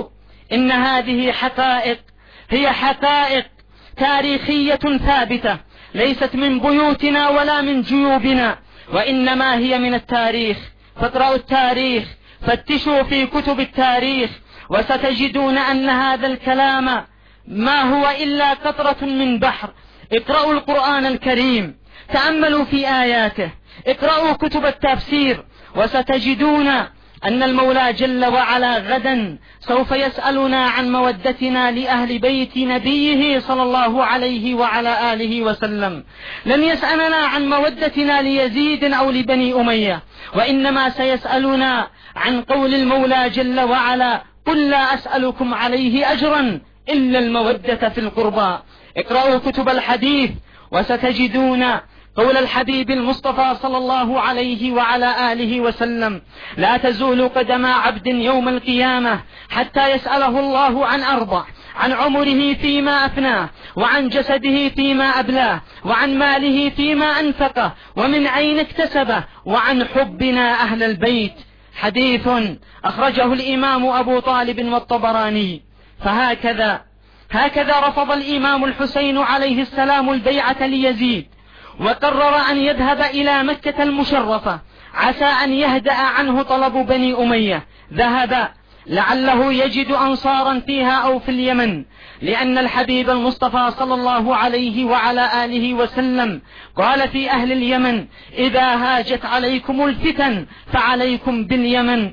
إن هذه حقائق، هي حقائق تاريخية ثابتة، ليست من بيوتنا ولا من جيوبنا، وإنما هي من التاريخ. فاقرأوا التاريخ، فتشوا في كتب التاريخ، وستجدون أن هذا الكلام ما هو إلا قطرة من بحر. اقرأوا القرآن الكريم، تأملوا في آياته، اقرأوا كتب التفسير، وستجدون أن المولى جل وعلا غدا سوف يسألنا عن مودتنا لأهل بيت نبيه صلى الله عليه وعلى آله وسلم. لن يسألنا عن مودتنا ليزيد أو لبني أمية، وإنما سيسألنا عن قول المولى جل وعلا: قل لا أسألكم عليه أجرا إلا المودة في القربى. اقرأوا كتب الحديث وستجدون قول الحبيب المصطفى صلى الله عليه وعلى آله وسلم: لا تزول قدم عبد يوم القيامة حتى يسأله الله عن أربع: عن عمره فيما أفناه، وعن جسده فيما أبلاه، وعن ماله فيما أنفقه، ومن أين اكتسبه، وعن حبنا أهل البيت. حديث أخرجه الإمام أبو طالب والطبراني. فهكذا هكذا رفض الإمام الحسين عليه السلام البيعة ليزيد، وقرر أن يذهب إلى مكة المشرفة عسى أن يهدأ عنه طلب بني أمية. ذهب لعله يجد أنصارا فيها أو في اليمن، لأن الحبيب المصطفى صلى الله عليه وعلى آله وسلم قال في أهل اليمن: إذا هاجت عليكم الفتن فعليكم باليمن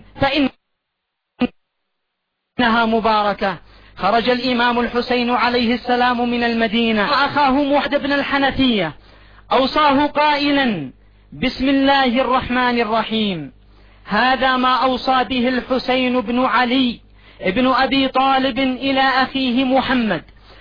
فإنها مباركة. خرج الإمام الحسين عليه السلام من المدينة، وأخاه موحد بن الحنفية أوصاه قائلا: بسم الله الرحمن الرحيم. هذا ما أوصى به الحسين بن علي ابن أبي طالب إلى أخيه محمد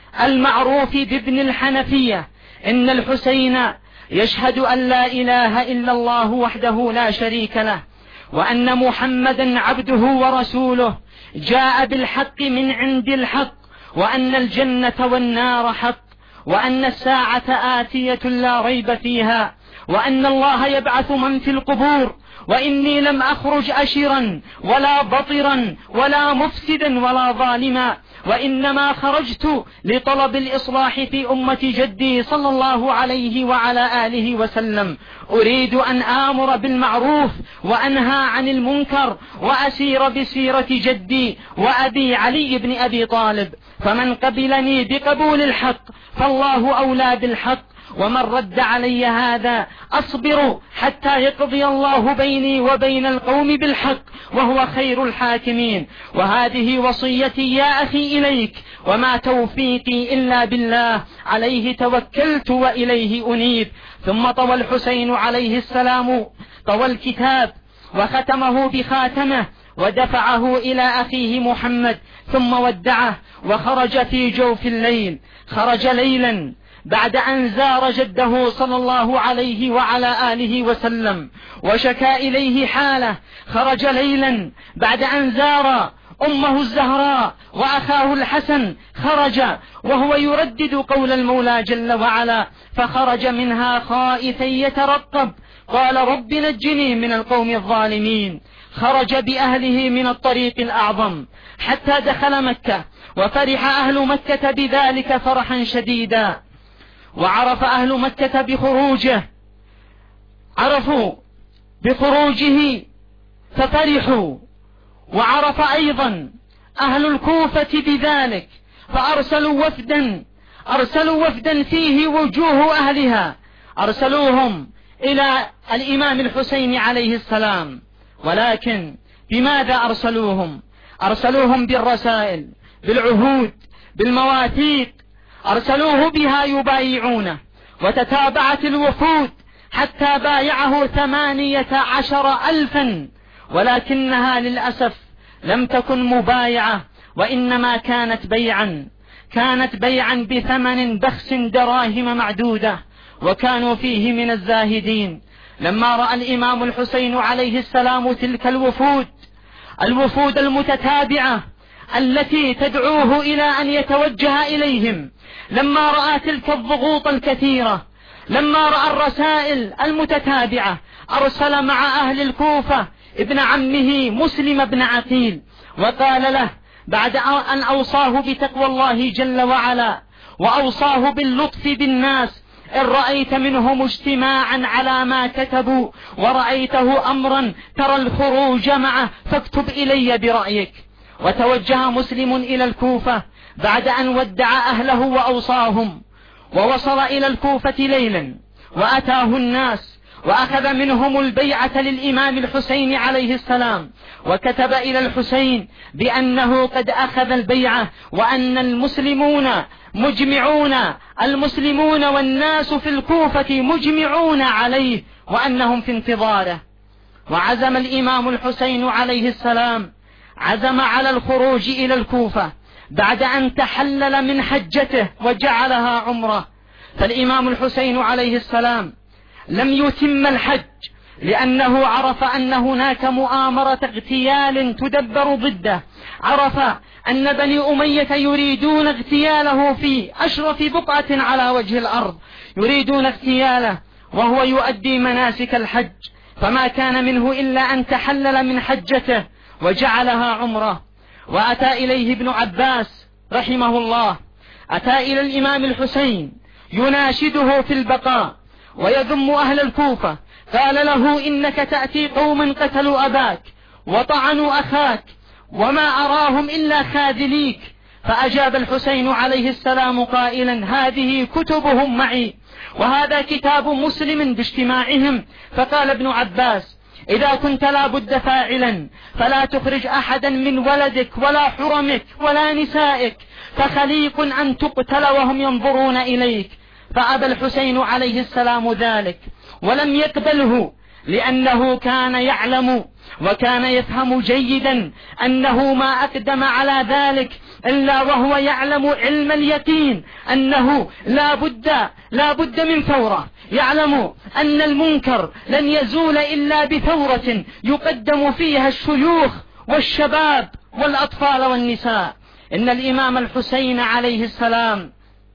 المعروف بابن الحنفية: إن الحسين يشهد أن لا إله إلا الله وحده لا شريك له، وأن محمدا عبده ورسوله جاء بالحق من عند الحق، وأن الجنة والنار حق، وأن الساعة آتية لا ريب فيها، وأن الله يبعث من في القبور، وإني لم أخرج أشرا ولا بطرا ولا مفسدا ولا ظالما، وإنما خرجت لطلب الإصلاح في أمة جدي صلى الله عليه وعلى آله وسلم. أريد أن آمر بالمعروف وأنهى عن المنكر، وأسير بسيرة جدي وأبي علي بن أبي طالب، فمن قبلني بقبول الحق فالله أولى بالحق، ومن رد علي هذا أصبر حتى يقضي الله بيني وبين القوم بالحق وهو خير الحاكمين. وهذه وصيتي يا أخي إليك، وما توفيقي إلا بالله، عليه توكلت وإليه أنيب. ثم طوى الحسين عليه السلام طوى الكتاب وختمه بخاتمه، ودفعه إلى أخيه محمد، ثم ودعه وخرج في جوف الليل. خرج ليلا بعد أن زار جده صلى الله عليه وعلى آله وسلم وشكى إليه حاله. خرج ليلا بعد أن زار أمه الزهراء وأخاه الحسن، خرج وهو يردد قول المولى جل وعلا: فخرج منها خائفا يترقب قال رب نجني من القوم الظالمين. خرج بأهله من الطريق الأعظم حتى دخل مكة، وفرح أهل مكة بذلك فرحا شديدا، وعرف أهل مكة بخروجه، عرفوا بخروجه ففرحوا، وعرف أيضا أهل الكوفة بذلك فأرسلوا وفدا أرسلوا وفدا فيه وجوه أهلها، أرسلوهم إلى الإمام الحسين عليه السلام. ولكن بماذا أرسلوهم؟ أرسلوهم بالرسائل، بالعهود، بالمواثيق، أرسلوه بها يبايعونه. وتتابعت الوفود حتى بايعه ثمانية عشر ألفا، ولكنها للأسف لم تكن مبايعة، وإنما كانت بيعا كانت بيعا بثمن بخس دراهم معدودة، وكانوا فيه من الزاهدين. لما رأى الإمام الحسين عليه السلام تلك الوفود الوفود المتتابعة التي تدعوه إلى أن يتوجه إليهم، لما رأى تلك الضغوط الكثيرة، لما رأى الرسائل المتتابعة، أرسل مع أهل الكوفة ابن عمه مسلم بن عقيل وقال له: بعد أن أوصاه بتقوى الله جل وعلا وأوصاه باللطف بالناس: إن رأيت منهم اجتماعا على ما كتبوا ورأيته أمرا ترى الخروج معه فاكتب إلي برأيك. وتوجه مسلم إلى الكوفة بعد أن ودع أهله وأوصاهم، ووصل إلى الكوفة ليلا وأتاه الناس وأخذ منهم البيعة للإمام الحسين عليه السلام، وكتب إلى الحسين بأنه قد أخذ البيعة وأن المسلمون مجمعون المسلمون والناس في الكوفة مجمعون عليه وأنهم في انتظاره. وعزم الإمام الحسين عليه السلام عزم على الخروج إلى الكوفة بعد أن تحلل من حجته وجعلها عمره. فالإمام الحسين عليه السلام لم يتم الحج لأنه عرف أن هناك مؤامرة اغتيال تدبر ضده، عرف أن بني أمية يريدون اغتياله في أشرف بقعة على وجه الأرض، يريدون اغتياله وهو يؤدي مناسك الحج، فما كان منه إلا أن تحلل من حجته وجعلها عمره. وأتى إليه ابن عباس رحمه الله، أتى إلى الإمام الحسين يناشده في البقاء ويذم أهل الكوفة، قال له: إنك تأتي قوما قتلوا أباك وطعنوا أخاك وما أراهم إلا خاذليك. فأجاب الحسين عليه السلام قائلا: هذه كتبهم معي وهذا كتاب مسلم باجتماعهم. فقال ابن عباس: إذا كنت لا بد فاعلا فلا تخرج أحدا من ولدك ولا حرمك ولا نسائك، فخليق أن تقتل وهم ينظرون إليك. فأبى الحسين عليه السلام ذلك ولم يقبله، لأنه كان يعلم وكان يفهم جيدا أنه ما أقدم على ذلك إلا وهو يعلم علم اليقين أنه لا بد, لا بد من ثورة، يعلم أن المنكر لن يزول إلا بثورة يقدم فيها الشيوخ والشباب والأطفال والنساء. إن الإمام الحسين عليه السلام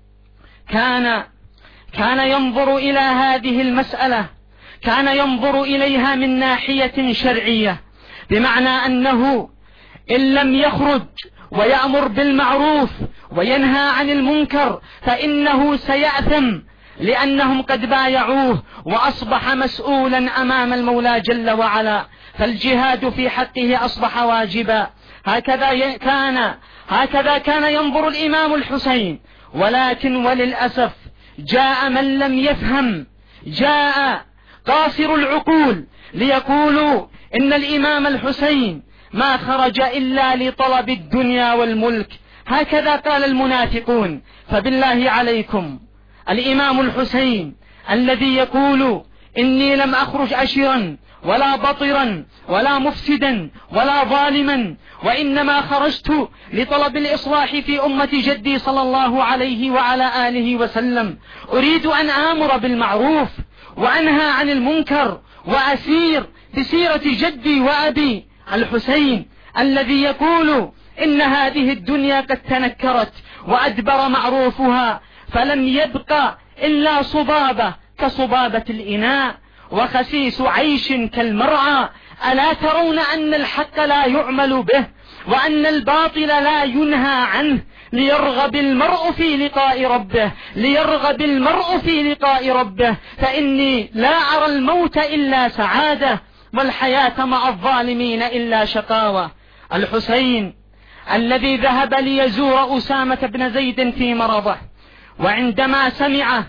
كان كان ينظر إلى هذه المسألة، كان ينظر إليها من ناحية شرعية، بمعنى أنه إن لم يخرج ويأمر بالمعروف وينهى عن المنكر فإنه سيأثم، لأنهم قد بايعوه وأصبح مسؤولا أمام المولى جل وعلا، فالجهاد في حقه أصبح واجبا. هكذا كان هكذا كان ينظر الإمام الحسين. ولكن وللأسف جاء من لم يفهم، جاء قاصر العقول ليقولوا إن الإمام الحسين ما خرج إلا لطلب الدنيا والملك. هكذا قال المنافقون. فبالله عليكم، الإمام الحسين الذي يقول: إني لم أخرج أشرا ولا بطرا ولا مفسدا ولا ظالما، وإنما خرجت لطلب الإصلاح في أمة جدي صلى الله عليه وعلى آله وسلم، أريد أن آمر بالمعروف وأنهى عن المنكر وأسير بسيرة جدي وأبي الحسين الذي يقول إن هذه الدنيا قد تنكرت وأدبر معروفها، فلم يبقى إلا صبابة كصبابة الإناء وخسيس عيش كالمرعى. ألا ترون أن الحق لا يعمل به وأن الباطل لا ينهى عنه؟ ليرغب المرء في لقاء ربه، ليرغب المرء في لقاء ربه، فإني لا أرى الموت إلا سعادة والحياة مع الظالمين إلا شقاوة. الحسين الذي ذهب ليزور أسامة بن زيد في مرضه، وعندما سمعه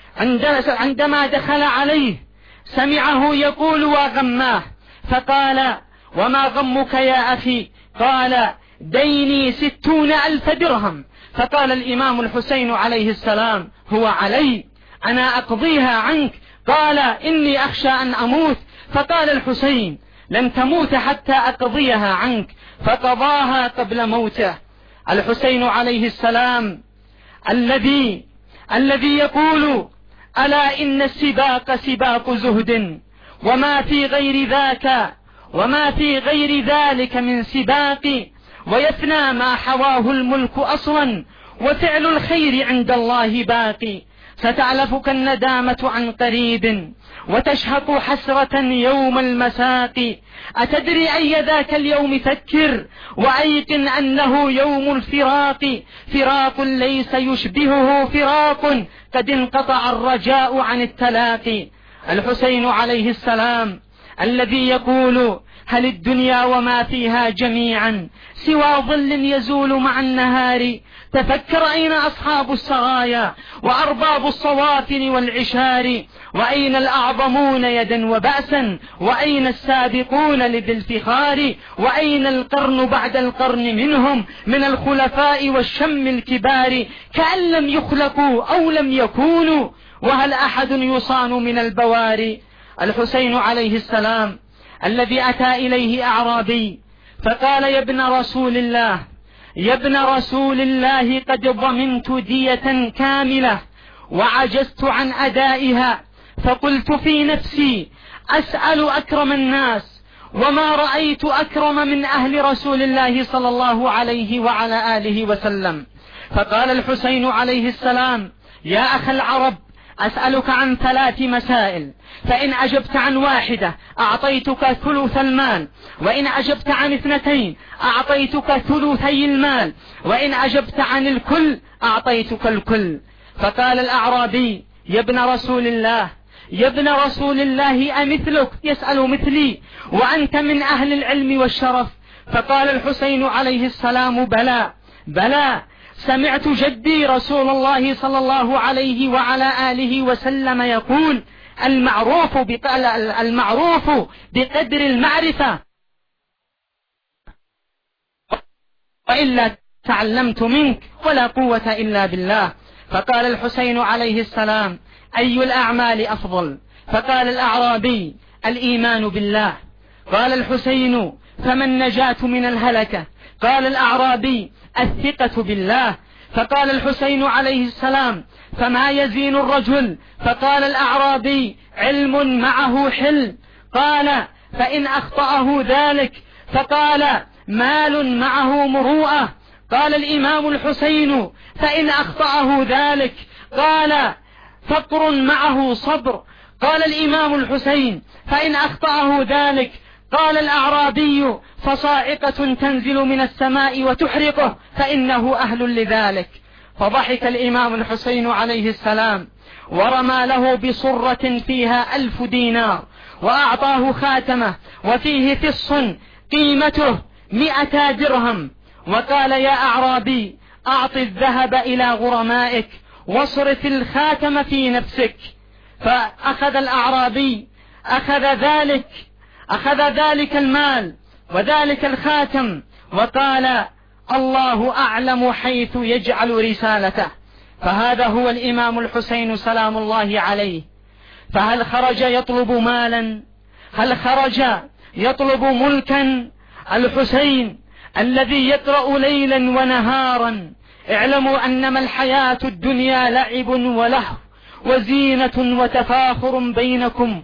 عندما دخل عليه سمعه يقول وغماه، فقال: وما غمك يا أخي؟ قال: ديني ستون ألف درهم. فقال الإمام الحسين عليه السلام: هو علي، أنا أقضيها عنك. قال: إني أخشى أن أموت. فقال الحسين: لن تموت حتى أقضيها عنك. فقضاها قبل موته. الحسين عليه السلام الذي الذي يقول: ألا إن السباق سباق زهد وما في غير ذاك وما في غير ذلك من سباق، ويفنى ما حواه الملك أصلا وفعل الخير عند الله باقي. ستعلفك الندامة عن قريب وتشهق حسرة يوم المساق. أتدري أي ذاك اليوم فكر وأيقن أنه يوم الفراق، فراق ليس يشبهه فراق قد انقطع الرجاء عن التلاقي. الحسين عليه السلام الذي يقول هل الدنيا وما فيها جميعا سوى ظل يزول مع النهار، تفكر أين أصحاب السرايا وأرباب الصوافن والعشار، وأين الأعظمون يدا وبأسا، وأين السابقون لذي الفخار، وأين القرن بعد القرن منهم من الخلفاء والشم الكبار، كأن لم يخلقوا أو لم يكونوا، وهل أحد يصان من البواري. الحسين عليه السلام الذي أتى إليه أعرابي فقال يا ابن رسول الله يا ابن رسول الله قد ضمنت دية كاملة وعجزت عن أدائها، فقلت في نفسي أسأل أكرم الناس وما رأيت أكرم من أهل رسول الله صلى الله عليه وعلى آله وسلم. فقال الحسين عليه السلام يا أخ العرب أسألك عن ثلاث مسائل، فإن أجبت عن واحدة أعطيتك ثلث المال، وإن أجبت عن اثنتين أعطيتك ثلثي المال، وإن أجبت عن الكل أعطيتك الكل. فقال الأعرابي يا ابن رسول الله يا ابن رسول الله أمثلك يسأل مثلي وأنت من أهل العلم والشرف؟ فقال الحسين عليه السلام بلى بلى، سمعت جدي رسول الله صلى الله عليه وعلى آله وسلم يقول المعروف المعروف بقدر المعرفة، وإلا تعلمت منك ولا قوة إلا بالله. فقال الحسين عليه السلام أي الأعمال أفضل؟ فقال الأعرابي الإيمان بالله. قال الحسين فما النجاة من الهلكة؟ قال الأعرابي الثقة بالله. فقال الحسين عليه السلام فما يزين الرجل؟ فقال الأعرابي علم معه حلم. قال فإن أخطأه ذلك؟ فقال مال معه مروءة. قال الإمام الحسين فإن أخطأه ذلك؟ قال فقر معه صبر. قال الإمام الحسين فإن أخطأه ذلك؟ قال الأعرابي فصاعقة تنزل من السماء وتحرقه فإنه أهل لذلك. فضحك الإمام الحسين عليه السلام ورمى له بصرة فيها ألف دينار وأعطاه خاتمه وفيه فص قيمته مئة درهم، وقال يا أعرابي أعط الذهب إلى غرمائك واصرف الخاتم في نفسك. فأخذ الأعرابي أخذ ذلك أخذ ذلك المال وذلك الخاتم وقال الله أعلم حيث يجعل رسالته. فهذا هو الإمام الحسين سلام الله عليه. فهل خرج يطلب مالا؟ هل خرج يطلب ملكا؟ الحسين الذي يقرأ ليلا ونهارا اعلموا أنما الحياة الدنيا لعب ولهو وزينة وتفاخر بينكم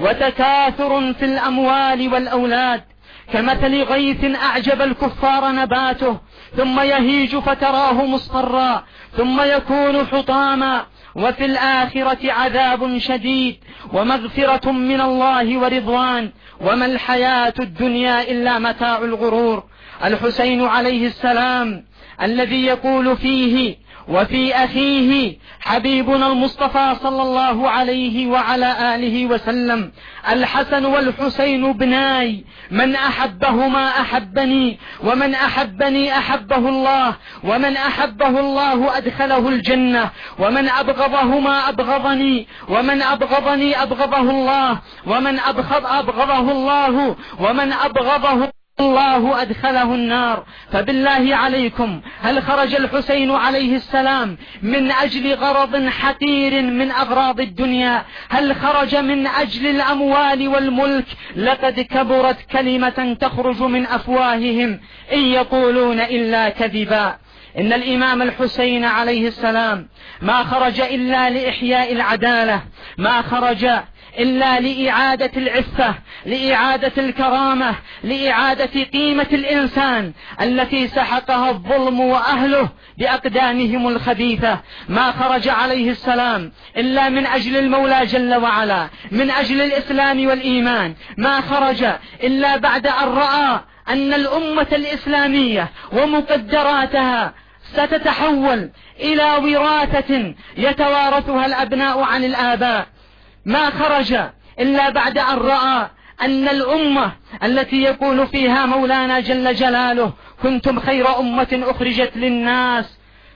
وتكاثر في الأموال والأولاد، كمثل غيث أعجب الكفار نباته ثم يهيج فتراه مصفرا ثم يكون حطاما، وفي الآخرة عذاب شديد ومغفرة من الله ورضوان، وما الحياة الدنيا إلا متاع الغرور. الحسين عليه السلام الذي يقول فيه وفي أخيه حبيبنا المصطفى صلى الله عليه وعلى آله وسلم الحسن والحسين ابناي، من أحبهما أحبني ومن أحبني أحبه الله، ومن أحبه الله أدخله الجنة، ومن أبغضهما أبغضني، ومن أبغضني أبغضه الله، ومن أبغض أبغضه الله، ومن أبغضه الله أدخله النار. فبالله عليكم هل خرج الحسين عليه السلام من أجل غرض حقير من أغراض الدنيا؟ هل خرج من أجل الأموال والملك؟ لقد كبرت كلمة تخرج من أفواههم إن يقولون إلا كذبا. إن الإمام الحسين عليه السلام ما خرج إلا لإحياء العدالة، ما خرج إلا لإعادة العفة، لإعادة الكرامة، لإعادة قيمة الإنسان التي سحقها الظلم وأهله بأقدامهم الخبيثة. ما خرج عليه السلام إلا من أجل المولى جل وعلا، من أجل الإسلام والإيمان. ما خرج إلا بعد أن رأى أن الأمة الإسلامية ومقدراتها ستتحول إلى وراثة يتوارثها الأبناء عن الآباء. ما خرج إلا بعد أن رأى أن الأمة التي يقول فيها مولانا جل جلاله: كنتم خير أمة أخرجت للناس،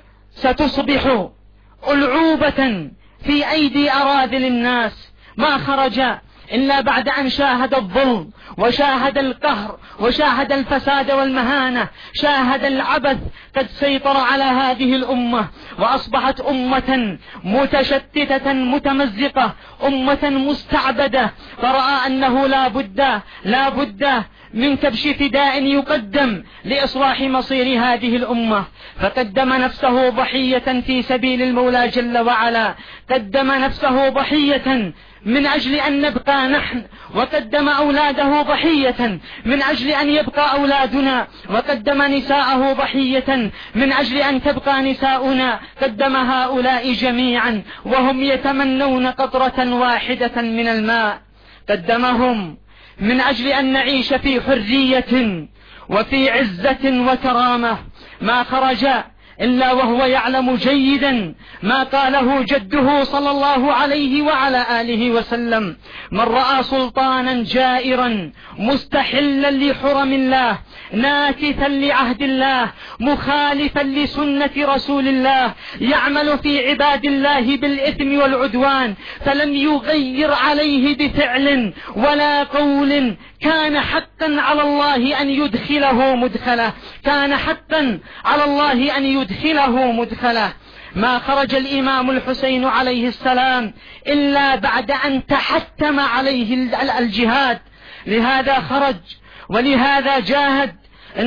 ستصبح ألعوبة في أيدي أراذل الناس. ما خرج إلا بعد أن شاهد الظلم وشاهد القهر وشاهد الفساد والمهانة، شاهد العبث قد سيطر على هذه الأمة، وأصبحت أمة متشتتة متمزقة، أمة مستعبدة. فرأى أنه لا بد لا بد من كبش فداء يقدم لإصلاح مصير هذه الأمة، فقدم نفسه ضحية في سبيل المولى جل وعلا، قدم نفسه ضحية من أجل أن نبقى نحن، وقدم أولاده ضحية من أجل أن يبقى أولادنا، وقدم نساءه ضحية من أجل أن تبقى نساؤنا. قدم هؤلاء جميعا وهم يتمنون قطرة واحدة من الماء، قدمهم من أجل أن نعيش في حرية وفي عزة وكرامة. ما خرج إلا وهو يعلم جيدا ما قاله جده صلى الله عليه وعلى آله وسلم: من رأى سلطانا جائرا مستحلا لحرم الله، ناكثا لعهد الله، مخالفا لسنة رسول الله، يعمل في عباد الله بالإثم والعدوان، فلم يغير عليه بفعل ولا قول، كان حقا على الله أن يدخله مدخله، كان حقا على الله أن يدخله مدخله. ما خرج الإمام الحسين عليه السلام إلا بعد أن تحتم عليه الجهاد، لهذا خرج ولهذا جاهد.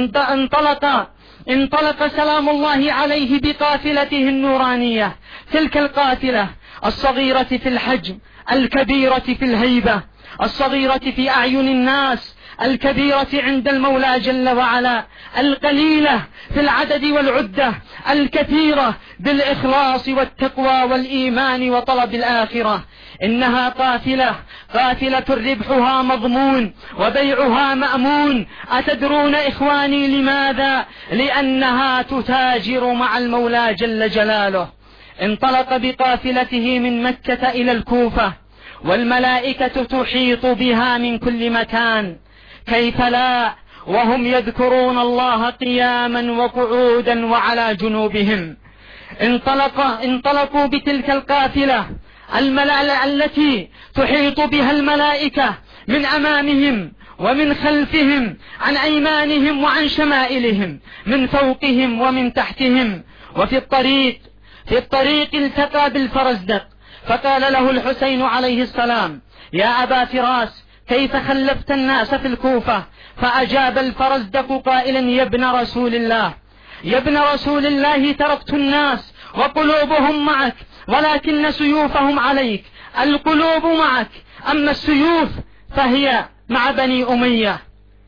انطلق انطلق سلام الله عليه بقافلته النورانية، تلك القافلة الصغيرة في الحجم، الكبيرة في الهيبة، الصغيرة في أعين الناس، الكبيرة عند المولى جل وعلا، القليلة في العدد والعدة، الكثيرة بالإخلاص والتقوى والإيمان وطلب الآخرة. إنها قافلة قافلة ربحها مضمون وبيعها مأمون. أتدرون إخواني لماذا؟ لأنها تتاجر مع المولى جل جلاله. انطلق بقافلته من مكة إلى الكوفة، والملائكة تحيط بها من كل مكان، كيف لا وهم يذكرون الله قياما وقعودا وعلى جنوبهم. انطلق انطلقوا بتلك القافلة الملائكة التي تحيط بها الملائكة من أمامهم ومن خلفهم، عن أيمانهم وعن شمائلهم، من فوقهم ومن تحتهم. وفي الطريق في الطريق التقى بالفرزدق، فقال له الحسين عليه السلام: يا أبا فراس، كيف خلفت الناس في الكوفة؟ فأجاب الفرزدق قائلا: يا ابن رسول الله يا ابن رسول الله تركت الناس وقلوبهم معك، ولكن سيوفهم عليك. القلوب معك، أما السيوف فهي مع بني أمية.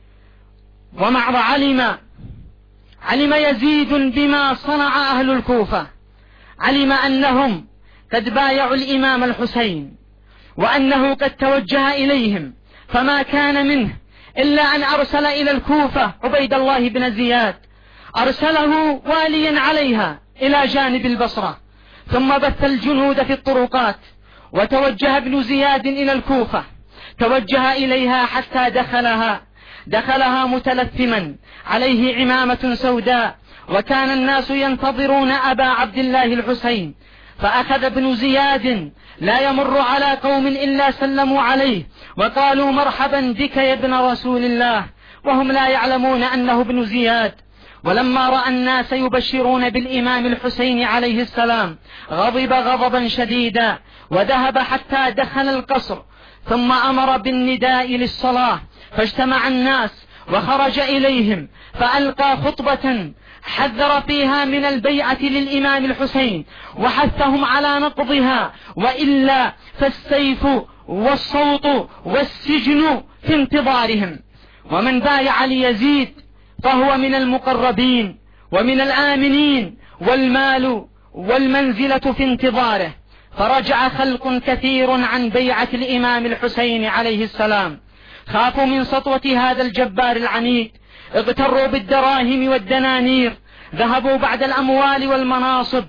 ومع علم علم يزيد بما صنع أهل الكوفة، علم أنهم قد بايعوا الإمام الحسين وأنه قد توجه إليهم، فما كان منه إلا أن أرسل إلى الكوفة عبيد الله بن زياد، أرسله واليا عليها إلى جانب البصرة، ثم بث الجنود في الطرقات. وتوجه ابن زياد إلى الكوفة، توجه إليها حتى دخلها دخلها متلثما، عليه عمامة سوداء، وكان الناس ينتظرون أبا عبد الله الحسين. فأخذ ابن زياد لا يمر على قوم إلا سلموا عليه وقالوا: مرحبا بك يا ابن رسول الله، وهم لا يعلمون أنه ابن زياد. ولما رأى الناس يبشرون بالإمام الحسين عليه السلام غضب غضبا شديدا، وذهب حتى دخل القصر، ثم أمر بالنداء للصلاة، فاجتمع الناس وخرج إليهم، فألقى خطبة حذر فيها من البيعة للإمام الحسين وحثهم على نقضها، وإلا فالسيف والصوت والسجن في انتظارهم. ومن بايع ليزيد فهو من المقربين ومن الآمنين، والمال والمنزلة في انتظاره. فرجع خلق كثير عن بيعة الإمام الحسين عليه السلام، خافوا من سطوة هذا الجبار العنيد، اغتروا بالدراهم والدنانير، ذهبوا بعد الأموال والمناصب.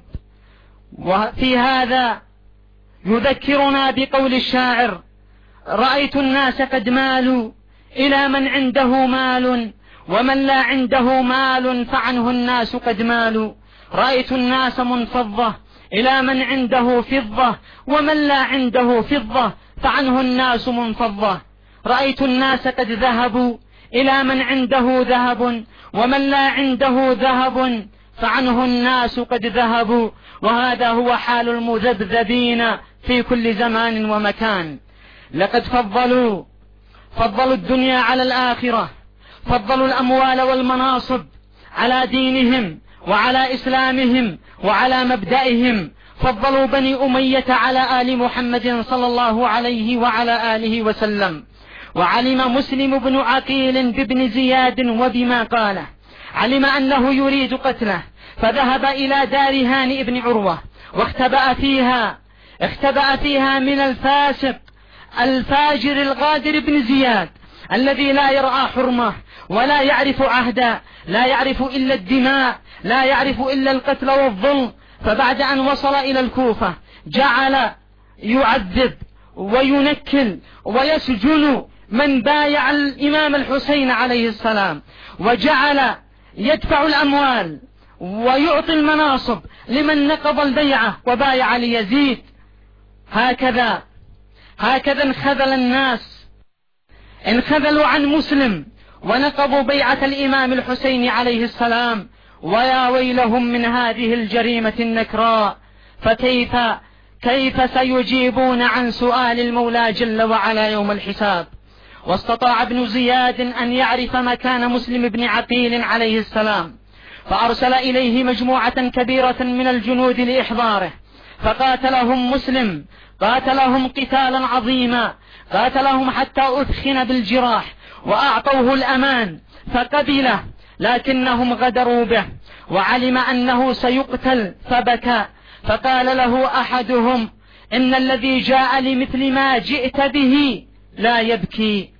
وفي هذا يذكرنا بقول الشاعر: رأيت الناس قد مالوا إلى من عنده مال، ومن لا عنده مال فعنه الناس قد مالوا. رأيت الناس منفضة إلى من عنده فضة، ومن لا عنده فضة فعنه الناس منفضة. رأيت الناس قد ذهبوا إلى من عنده ذهب، ومن لا عنده ذهب فعنه الناس قد ذهبوا. وهذا هو حال المذبذبين في كل زمان ومكان. لقد فضلوا فضلوا الدنيا على الآخرة، فضلوا الأموال والمناصب على دينهم وعلى إسلامهم وعلى مبدئهم. فضلوا بني أمية على آل محمد صلى الله عليه وعلى آله وسلم. وعلم مسلم بن عقيل بابن زياد وبما قاله، علم أنه يريد قتله، فذهب إلى دار هانئ بن عروة واختبأ فيها اختبأ فيها من الفاسق الفاجر الغادر بن زياد، الذي لا يرعى حرمه ولا يعرف عهدا، لا يعرف إلا الدماء، لا يعرف إلا القتل والظلم. فبعد أن وصل إلى الكوفة جعل يعذب وينكل ويسجن من بايع الإمام الحسين عليه السلام، وجعل يدفع الأموال ويعطي المناصب لمن نقض البيعة وبايع ليزيد. هكذا هكذا انخذل الناس، انخذلوا عن مسلم ونقضوا بيعة الإمام الحسين عليه السلام. ويا ويلهم من هذه الجريمة النكراء، فكيف كيف سيجيبون عن سؤال المولى جل وعلا يوم الحساب؟ واستطاع ابن زياد أن يعرف مكان مسلم بن عقيل عليه السلام، فأرسل إليه مجموعة كبيرة من الجنود لإحضاره، فقاتلهم مسلم، قاتلهم قتالا عظيما، قاتلهم حتى أثخن بالجراح، وأعطوه الأمان فقبله، لكنهم غدروا به، وعلم أنه سيقتل فبكى. فقال له أحدهم: إن الذي جاء لمثل ما جئت به لا يبكي.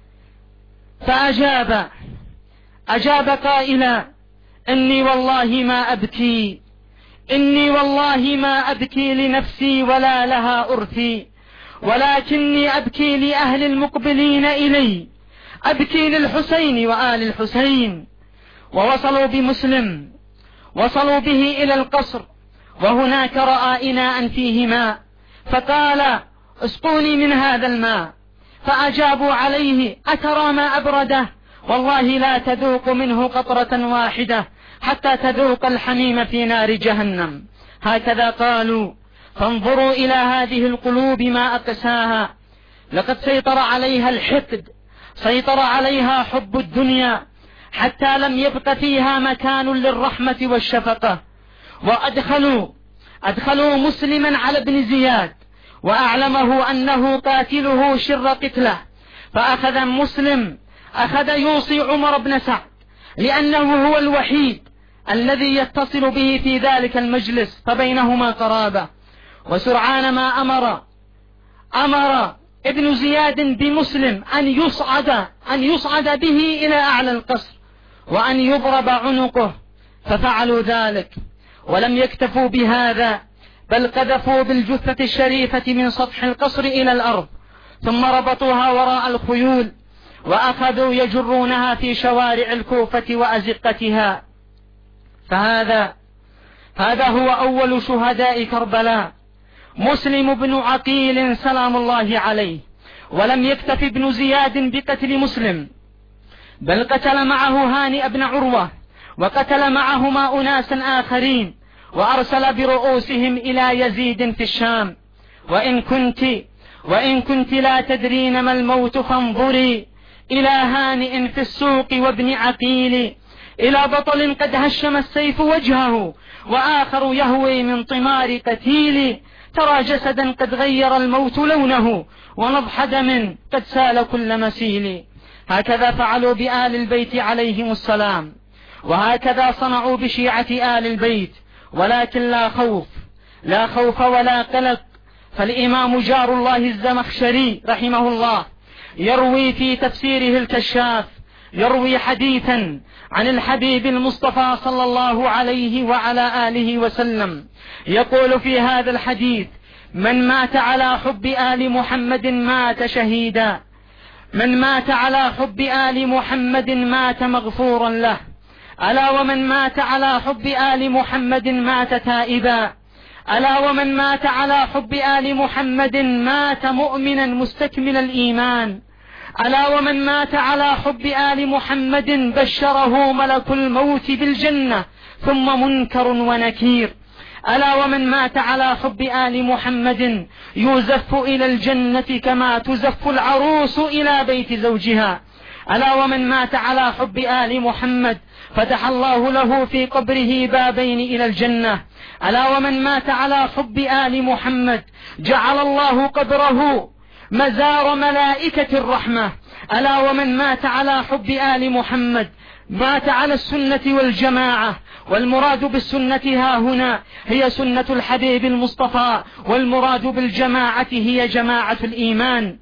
فأجاب أجاب قائلا: إني والله ما أبكي إني والله ما أبكي لنفسي ولا لها أرثي، ولكني أبكي لأهل المقبلين إلي، أبكي للحسين وآل الحسين. ووصلوا بمسلم وصلوا به إلى القصر، وهناك رأى إناء فيه ماء، فقال: اسقوني من هذا الماء. فأجابوا عليه: أترى ما أبرده؟ والله لا تذوق منه قطرة واحدة حتى تذوق الحميم في نار جهنم. هكذا قالوا. فانظروا إلى هذه القلوب ما أقساها، لقد سيطر عليها الحقد، سيطر عليها حب الدنيا، حتى لم يبق فيها مكان للرحمة والشفقة. وأدخلوا أدخلوا مسلما على ابن زياد، وأعلمه أنه قاتله شر قتله. فأخذ مسلم أخذ يوصي عمر بن سعد، لأنه هو الوحيد الذي يتصل به في ذلك المجلس، فبينهما قرابة. وسرعان ما أمر أمر ابن زياد بمسلم أن يصعد أن يصعد به إلى أعلى القصر، وأن يضرب عنقه، ففعلوا ذلك. ولم يكتفوا بهذا، بل قذفوا بالجثة الشريفة من سطح القصر إلى الأرض، ثم ربطوها وراء الخيول، وأخذوا يجرونها في شوارع الكوفة وأزقتها. فهذا هذا هو أول شهداء كربلاء، مسلم بن عقيل سلام الله عليه. ولم يكتف ابن زياد بقتل مسلم، بل قتل معه هانئ بن عروة، وقتل معهما أناسا آخرين، وأرسل برؤوسهم إلى يزيد في الشام. وإن كنت وإن كنت لا تدرين ما الموت فانظري إلى هانئ في السوق وابن عقيل، إلى بطل قد هشم السيف وجهه، وآخر يهوي من طمار قتيل، ترى جسدا قد غير الموت لونه، ونضح دم قد سال كل مسيل. هكذا فعلوا بآل البيت عليهم السلام، وهكذا صنعوا بشيعة آل البيت، ولكن لا خوف، لا خوف ولا قلق. فالإمام جار الله الزمخشري رحمه الله يروي في تفسيره الكشاف، يروي حديثا عن الحبيب المصطفى صلى الله عليه وعلى آله وسلم، يقول في هذا الحديث: من مات على حب آل محمد مات شهيدا، من مات على حب آل محمد مات مغفورا له، ألا ومن مات على حب آل محمد مات تائبا، ألا ومن مات على حب آل محمد مات مؤمنا مستكمل الإيمان، ألا ومن مات على حب آل محمد بشره ملك الموت بالجنة ثم منكر ونكير، ألا ومن مات على حب آل محمد يزف إلى الجنة كما تزف العروس إلى بيت زوجها، ألا ومن مات على حب آل محمد فتح الله له في قبره بابين إلى الجنة، ألا ومن مات على حب آل محمد جعل الله قبره مزار ملائكة الرحمة، ألا ومن مات على حب آل محمد مات على السنة والجماعة. والمراد بالسنة ها هنا هي سنة الحبيب المصطفى، والمراد بالجماعة هي جماعة الإيمان.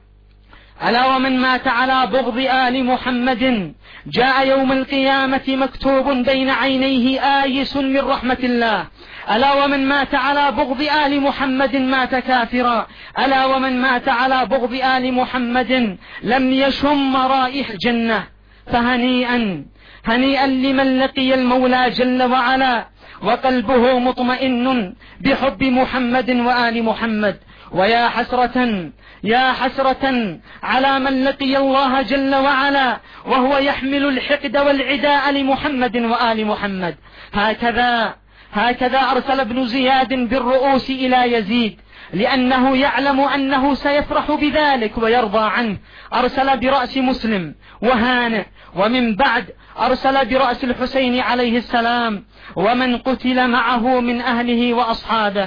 ألا ومن مات على بغض آل محمد جاء يوم القيامة مكتوب بين عينيه آيس من رحمة الله، ألا ومن مات على بغض آل محمد مات كافرا، ألا ومن مات على بغض آل محمد لم يشم رائح الجنة. فهنيئا هنيئا لمن لقي المولى جل وعلا وقلبه مطمئن بحب محمد وآل محمد. ويا حسرة يا حسرة على من لقي الله جل وعلا وهو يحمل الحقد والعداء لمحمد وآل محمد. هكذا هكذا أرسل ابن زياد بالرؤوس إلى يزيد لأنه يعلم أنه سيفرح بذلك ويرضى عنه، أرسل برأس مسلم وهانئ، ومن بعد أرسل برأس الحسين عليه السلام ومن قتل معه من أهله وأصحابه.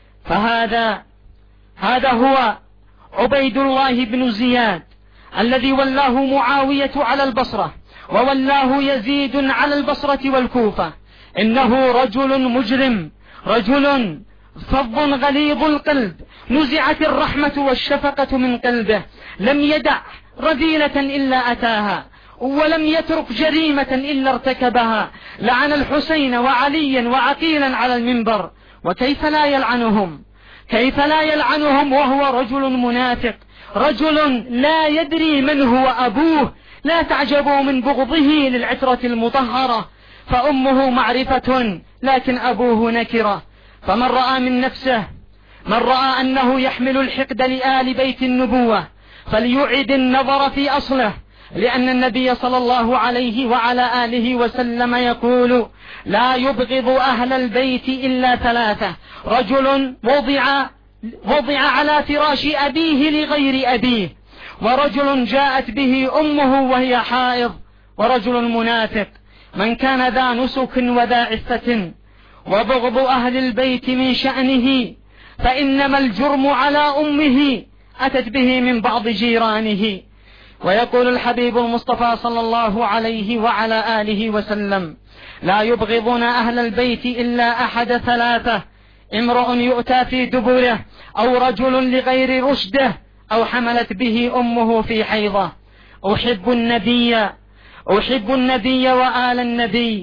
فهذا هذا هو عبيد الله بن زياد الذي ولاه معاوية على البصرة وولاه يزيد على البصرة والكوفة. إنه رجل مجرم، رجل فظ غليظ القلب، نزعت الرحمة والشفقة من قلبه، لم يدع رذيلة إلا أتاها، ولم يترك جريمة إلا ارتكبها. لعن الحسين وعليا وعقيلا على المنبر، وكيف لا يلعنهم؟ كيف لا يلعنهم وهو رجل منافق، رجل لا يدري من هو أبوه. لا تعجبوا من بغضه للعترة المطهرة، فأمه معرفة لكن أبوه نكرة. فمن رأى من نفسه من رأى أنه يحمل الحقد لآل بيت النبوة فليعد النظر في أصله، لأن النبي صلى الله عليه وعلى آله وسلم يقول: لا يبغض أهل البيت إلا ثلاثة: رجل وضع, وضع على فراش أبيه لغير أبيه، ورجل جاءت به أمه وهي حائض، ورجل منافق. من كان ذا نسك وذا عفة. وبغض أهل البيت من شأنه، فإنما الجرم على أمه أتت به من بعض جيرانه. ويقول الحبيب المصطفى صلى الله عليه وعلى آله وسلم: لا يبغضون أهل البيت إلا أحد ثلاثة: امرؤ يؤتى في دبره، أو رجل لغير رشده، أو حملت به أمه في حيضة. أحب النبي أحب النبي وآل النبي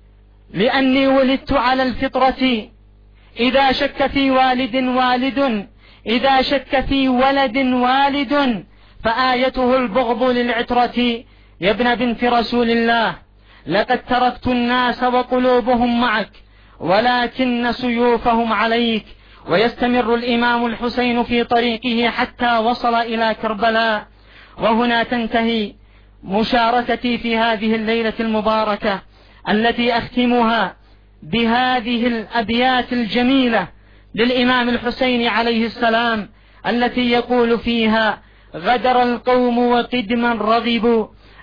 لأني ولدت على الفطرة. إذا شك في والد والد إذا شك في ولد والد فآيته البغض للعترة. يا ابن بنت رسول الله، لقد تركت الناس وقلوبهم معك ولكن سيوفهم عليك. ويستمر الإمام الحسين في طريقه حتى وصل إلى كربلاء. وهنا تنتهي مشاركتي في هذه الليلة المباركة التي أختمها بهذه الأبيات الجميلة للإمام الحسين عليه السلام، التي يقول فيها: غدر القوم وقدما رغبوا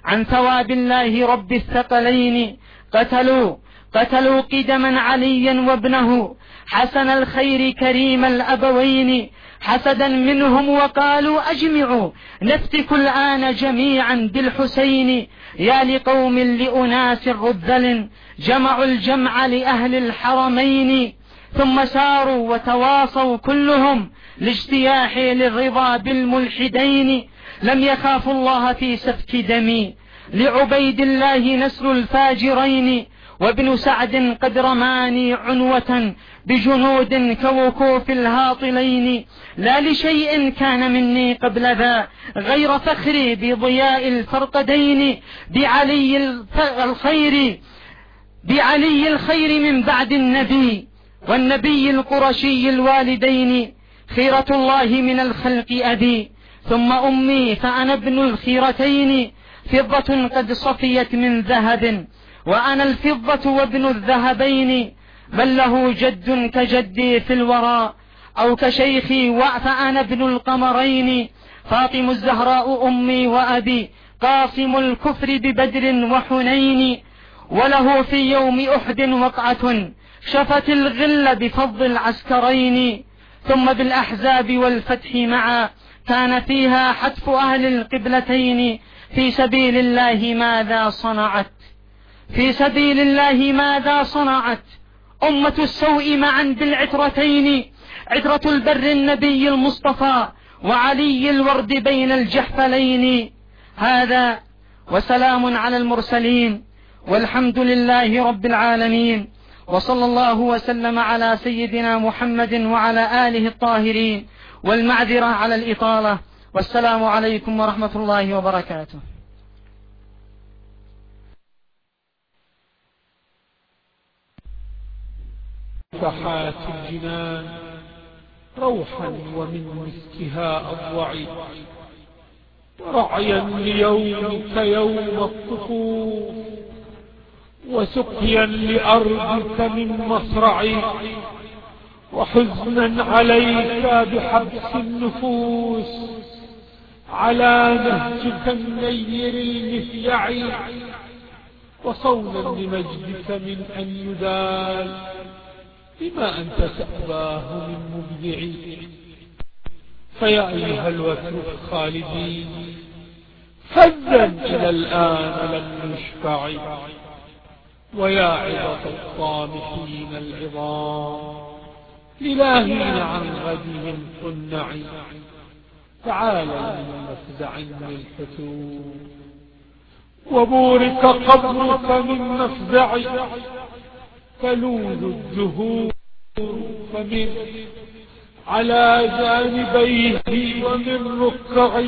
عن ثواب الله رب الثقلين. قتلوا قتلوا قدما عليا وابنه حسن الخير كريم الأبوين، حسدا منهم وقالوا أجمعوا نفتك الآن جميعا بالحسين. يا لقوم لأناس رذل جمعوا الجمع لأهل الحرمين، ثم ساروا وتواصوا كلهم لاجتياح للرضا بالملحدين. لم يخافوا الله في سفك دمي لعبيد الله نسر الفاجرين، وابن سعد قد رماني عنوة بجنود كوكوف الهاطلين. لا لشيء كان مني قبل ذا غير فخري بضياء الفرقدين، بعلي الخير بعلي الخير من بعد النبي والنبي القرشي الوالدين. خيرة الله من الخلق أبي ثم أمي فأنا ابن الخيرتين، فضة قد صفيت من ذهب وأنا الفضة وابن الذهبين. بل له جد كجدي في الوراء أو كشيخي فأنا ابن القمرين. فاطم الزهراء أمي وأبي قاسم الكفر ببدر وحنين. وله في يوم أحد وقعة شفت الغل بفضل العسكرين. ثم بالأحزاب والفتح معا كان فيها حتف أهل القبلتين. في سبيل الله ماذا صنعت في سبيل الله ماذا صنعت أمة السوء معا بالعترتين. عترة البر النبي المصطفى وعلي الورد بين الجحفلين. هذا وسلام على المرسلين والحمد لله رب العالمين، وصلى الله وسلم على سيدنا محمد وعلى آله الطاهرين، والمعذرة على الإطالة، والسلام عليكم ورحمة الله وبركاته. ساحات الجنان روحا ومن مسكها أضوعي، ورعيا ليومك يوم الطفوف، وسقيا لأرضك من مصرعي، وحزنا عليك بحبس النفوس على نهجك النير المفيع، وصونا لمجدك من أن يدال بما أنت تأباه من مبدعي. فيا أيها الوتر الخالدين فذا إلى الآن لم نشفع، ويا عظة الطامحين العظام للاهين عن غدهم قنعي، تعالوا من مفزع للفتور وبورك قبرك من مفزع، تلوذ الزهور فمن على جانبيه ومن ركعي،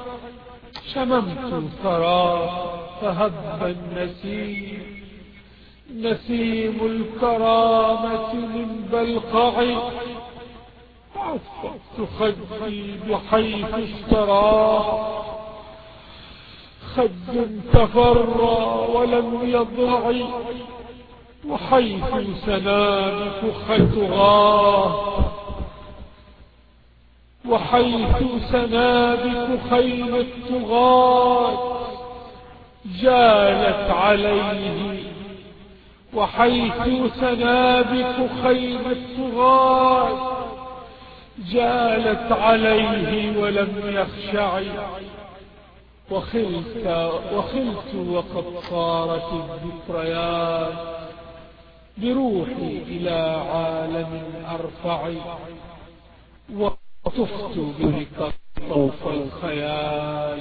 شممت ثرى فهب النسيم نسيم الكرامة من بلقعي، عفت خدي بحيث اشترى خد تفرى ولم يضرعي، وحيث سنابك خيتغاه وحيث سنابك خيل الطغاة جالت عليه، وحيث سنابك خيل الطغاة جالت عليه ولم يخشع، وخلت وخلت وقد صارت الذكريات بروحي إلى عالم أرفع، وطفت بك طوف الخيال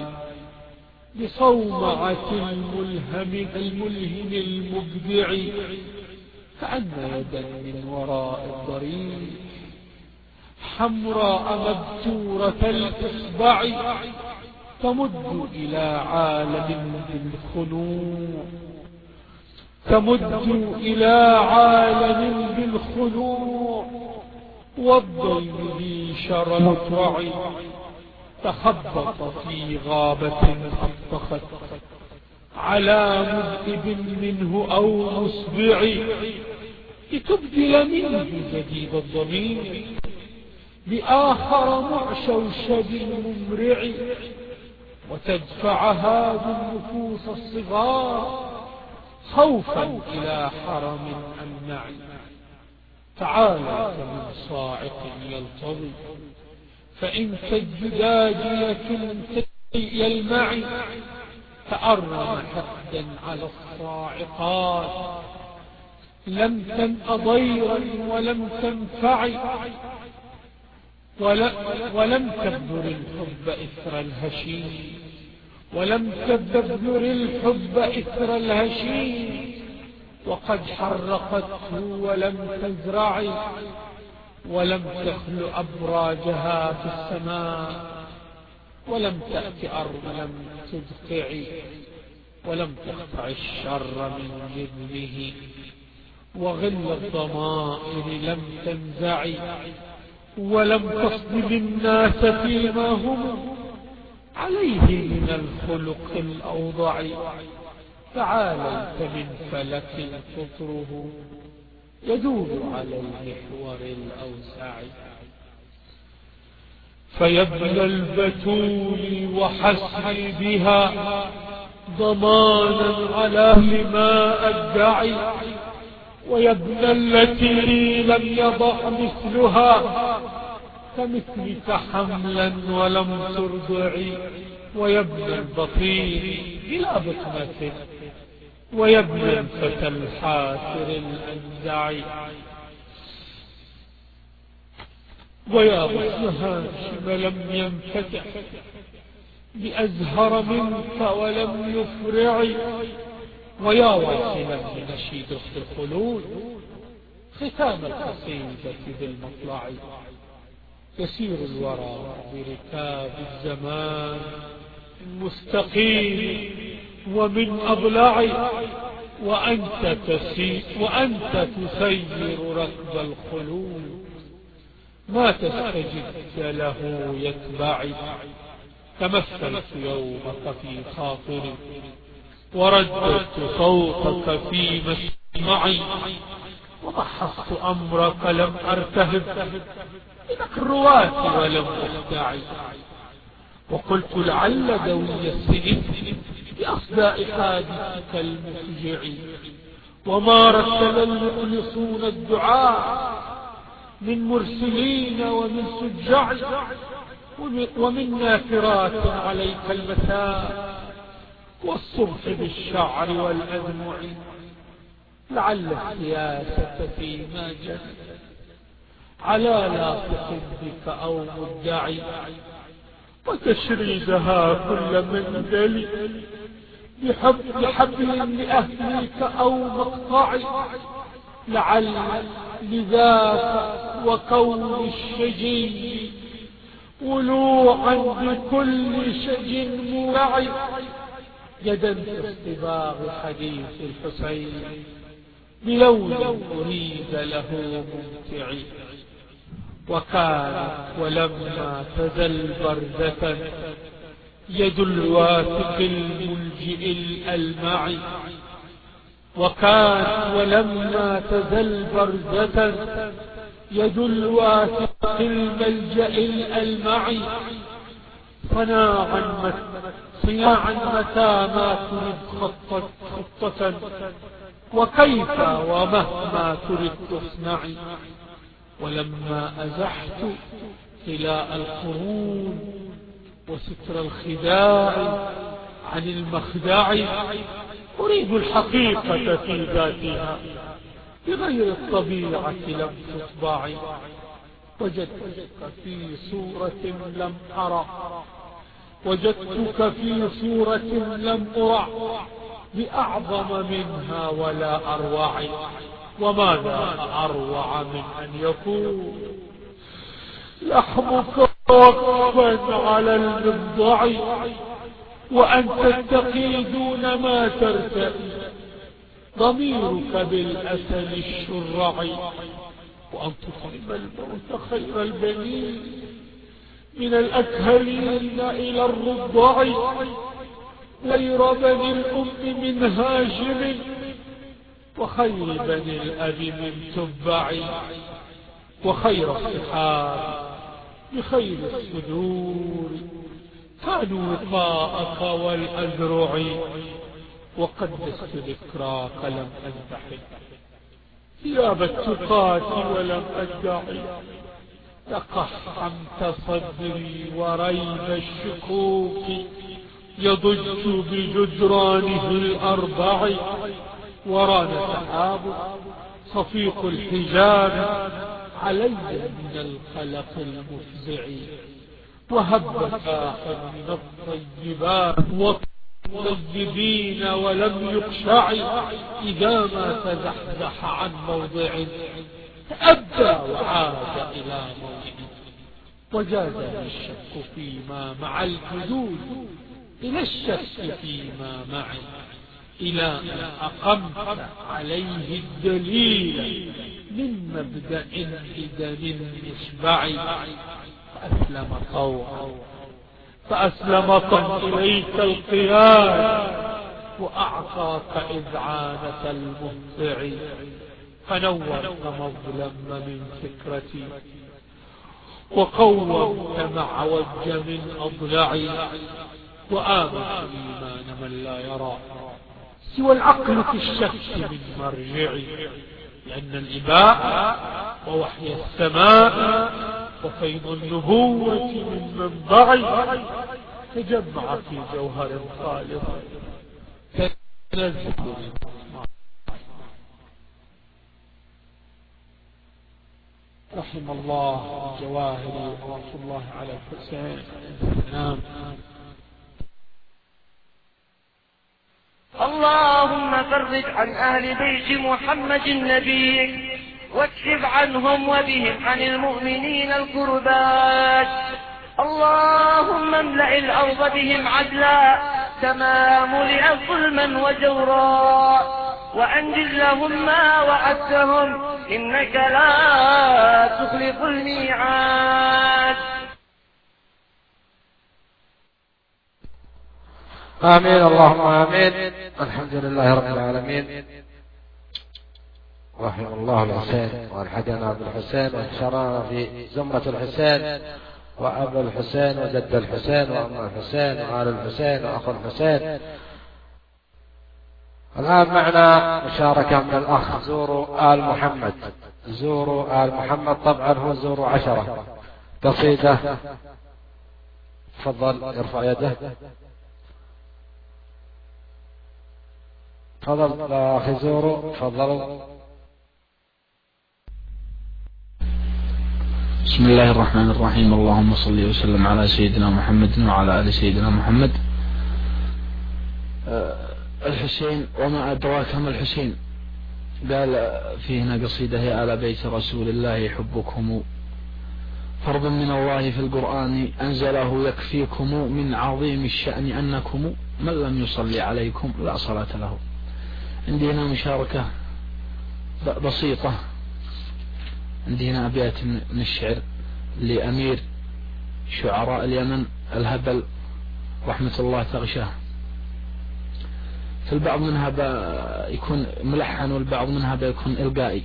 بصومعة الملهم الملهم المبدع، كأن يدا من وراء الضريح حمراء مبتورة الإصبع تمد إلى عالم بالخنوع تمد إلى عالم بالخنوع، والضيم ذي شر مطرع تخبط في غابة أطخت على مذئب منه أو مصبع، لتبدل منه جديد الضمير بآخر معشوشب ممرع، وتدفعها بالنفوس الصغار خوفا إلى حرم أمنع. تعالى من صاعق يلتضي فإن كالزجاجية يلمعي. تأرم حقدا على الصاعقات لم تنأ ضيرا ولم تنفعي. ولم تبذر الحب إثر الهشيم ولم تبذر الحب إثر الهشيم. وقد حرقته ولم تزرعي ولم تخل أبراجها في السماء. ولم تأت أرض لم تدقعي ولم تقطع الشر من جذبه. وغل الضمائر لم تنزعي ولم تصدم الناس فيما هم عليه من الخلق الأوضع. تعاليت من فلك قطره يدور على المحور الأوسع. فيا ابن البتول وحسبي بها ضمانا على ما أدعي. ويا ابن التي لم يضع مثلها كمثلك حملا ولم ترضعي. ويا ابن البطيء بلا بطنة ويا ابن الفتى الحاسر الأنزع. ويا غصن هاشم لم ينفتح بأزهر منك ولم يفرع. ويا واصلا بنشيد اخت الخلود ختام القصيدة بالمطلع. يسير الورى بركاب الزمان مستقيم ومن أضلع. وأنت تسير وأنت تسير ركب الخلود ما تستجد له يتبعي. تمثلت يومك في خاطري ورددت صوتك في مسمعي. وضحصت أمرك لم أرتهب إنك الرواة ولم أخدعي. وقلت لعل دوي السنين بأصداء حادثك المفجع. وما رتل المخلصون الدعاء من مرسلين ومن سجع. ومن نافرات عليك المساء والصبح بالشعر والأدمع. لعل السياسة فيما جنت على لاصق بك أو مدعي. وتشريدها كل مندل بحبل لأهلك أو مقطع. لعل لذاك وكون الشجي ولوعا بكل شج مرعي. يدا في اصطباغ حديث الحسين بلون أريد له ممتع. وكانت ولما تزل بردة يد الواثق الملجئ الألمع. وكانت ولما تزل بردة يد الواثق الملجأ الألمع. صناعا صناعا متى ما تريد خطة, خطة وكيف ومهما تريد تصنعي. ولما أزحت خلاء القرون وستر الخداع عن المخدع أريد الحقيقة في ذاتها بغير الطبيعة لم تطبعي. وجدتك في صورة لم أرى وجدتك في صورة لم أرع بأعظم منها ولا أروع. وماذا أروع من أن يكون لحمك وقفا على المبضع وأن تتقي دون ما ترتئي ضميرك بالأسل الشرع. وأن تطعم الموت خير البنين من الأكهلين إلى الرضع. غير بني الأم من هاشم وخير بني الأب من تبع. وخير الصحاب بخير الصدور كانوا وقاءك والأذرع وقدست ذكراك لم أنتحل ثياب التقاة ولم أدعي تقحمت صدري وريب الشكوك يضج بجدرانه الأربع وران سحاب صفيق الحجاب علي من القلق المفزع وهب ساحر من الطيبات والطيبين ولم يقشع إذا ما تزحزح عن موضع تأبى وعاد إلى موضع وجازني الشك فيما مع الجدود إلى الشك فيما معي إلى أن أقمت عليه الدليل من مبدأ إذن المشبع فأسلم طوعا فأسلم طوعا إليك القياد وأعطاك إذعانة الممتع فنورت مظلم من فكرتي وقومت معوج من أضلعي وآمن إيمان من لا يرى سوى العقل في الشك من مرجعي لأن الإباء ووحي السماء وفيض النبوة من منبعي تجمع في جوهر خالص تنزل رحم الله جواهري ورحمة الله على الحسين نعم. اللهم فرج عن أهل بيت محمد نبيك واكشف عنهم وبهم عن المؤمنين الكربات. اللهم املأ الأرض بهم عدلا كما ملئت ظلما وجورا وأنجز لهم ما وعدتهم إنك لا تخلف الميعاد. آمين اللهم آمين. الحمد لله رب العالمين رحم الله الحسين والحدنا بالحسين واحشرنا في زمرة الحسين وأبا الحسين وجد الحسين وأم الحسين وآل الحسين وأخو الحسين. الآن معنا مشاركة من الأخ زوروا آل محمد. زوروا آل محمد طبعا هو زوروا عشرة قصيدة. تفضل يرفع يده. تفضل أخي زوروا تفضلوا. بسم الله الرحمن الرحيم. اللهم صل وسلم على سيدنا محمد وعلى آل سيدنا محمد. الحسين وما أدراك ما الحسين. قال في هنا قصيدة: يا آل بيت رسول الله حبكم فرض من الله في القرآن أنزله يكفيكم من عظيم الشأن أنكم من لم يصلي عليكم لا صلاة له. عندي هنا مشاركة بسيطة. عندي هنا أبيات من الشعر لأمير شعراء اليمن الهبل رحمة الله تغشاه. في البعض منها يكون ملحن والبعض منها يكون إلقائي.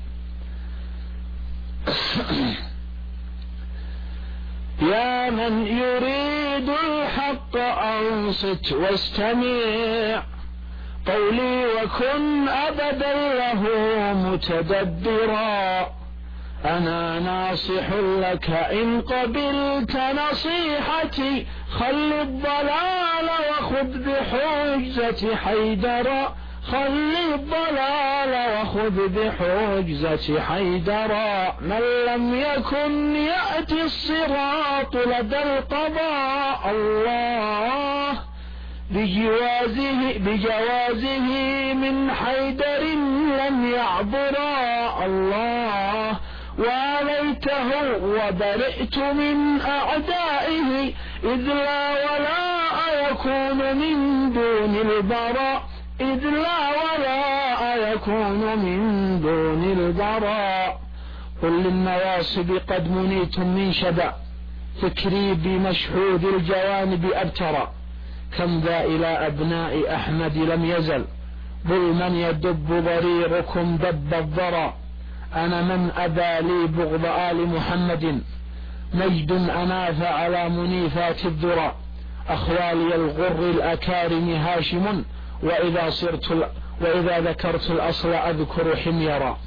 يا من يريد الحق أنصت واستمع قولي وكن أبدا له متدبرا. أنا ناصح لك إن قبلت نصيحتي خل الضلال وخذ بحجة حيدرا. خل الضلال وخذ بحجة حيدرا. من لم يكن يأتي الصراط لدى القضاء الله بجوازه, بجوازه من حيدر لم يعبرا. الله وليته وبرئت من أعدائه إذ لا ولاء يكون من دون البراء. إذ لا ولاء يكون من دون البراء. قل للنواصب قد منيتم من شبع فكري بمشهود الجوانب أبترى. كم ذا إلى أبناء أحمد لم يزل ظلما يدب ضريركم دب الضرى. أنا من أبى لي بغض آل محمد مجد أناف على منيفات الذرى. أخوالي الغر الأكارم هاشم، وإذا صرت وإذا ذكرت الأصل أذكر حميرا.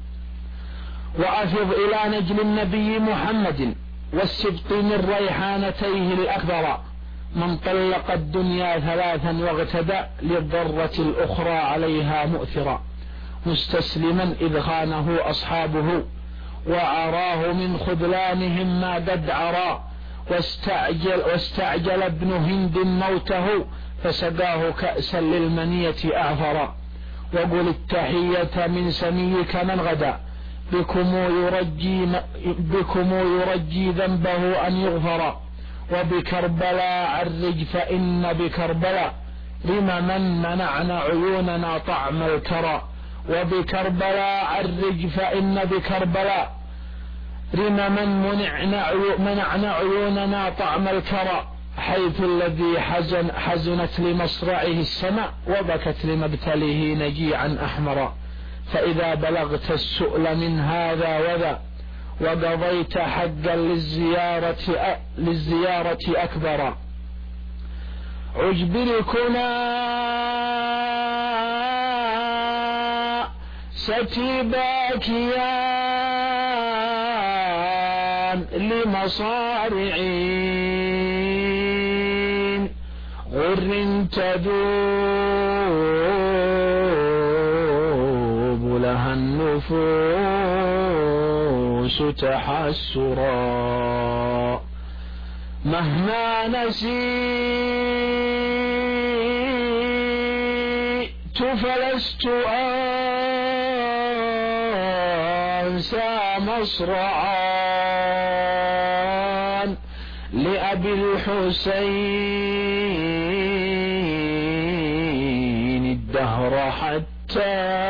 وأفض إلى نجل النبي محمد والسبط من ريحانتيه الأكبر، من طلق الدنيا ثلاثا واغتدى للضرة الأخرى عليها مؤثرا، مستسلما إذ خانه أصحابه وأراه من خذلانهم ما قد عرى، واستعجل, واستعجل ابن هند موته فسقاه كأسا للمنية أعفرا. وقل التحية من سميك من غدا بكم يرجي, بكم يرجي ذنبه أن يغفر، وبكربلاء عرج فإن بكربلاء رمما منعنا عيوننا طعم الكرى، وبكربلاء عرج فإن بكربلاء رمما منعنا عيوننا طعم الكرى، حيث الذي حزن حزنت لمصرعه السماء وبكت لمبتله نجيعا أحمرا. فإذا بلغت السؤل من هذا وذا وقضيت حقا للزيارة, للزيارة أكبر، عجبلكنا ستباكيان لمصارعين غر تذوب لها النفوس تحسرا، مهما نسيت فلست أنسى مصرعان لأبي الحسين الدهر حتى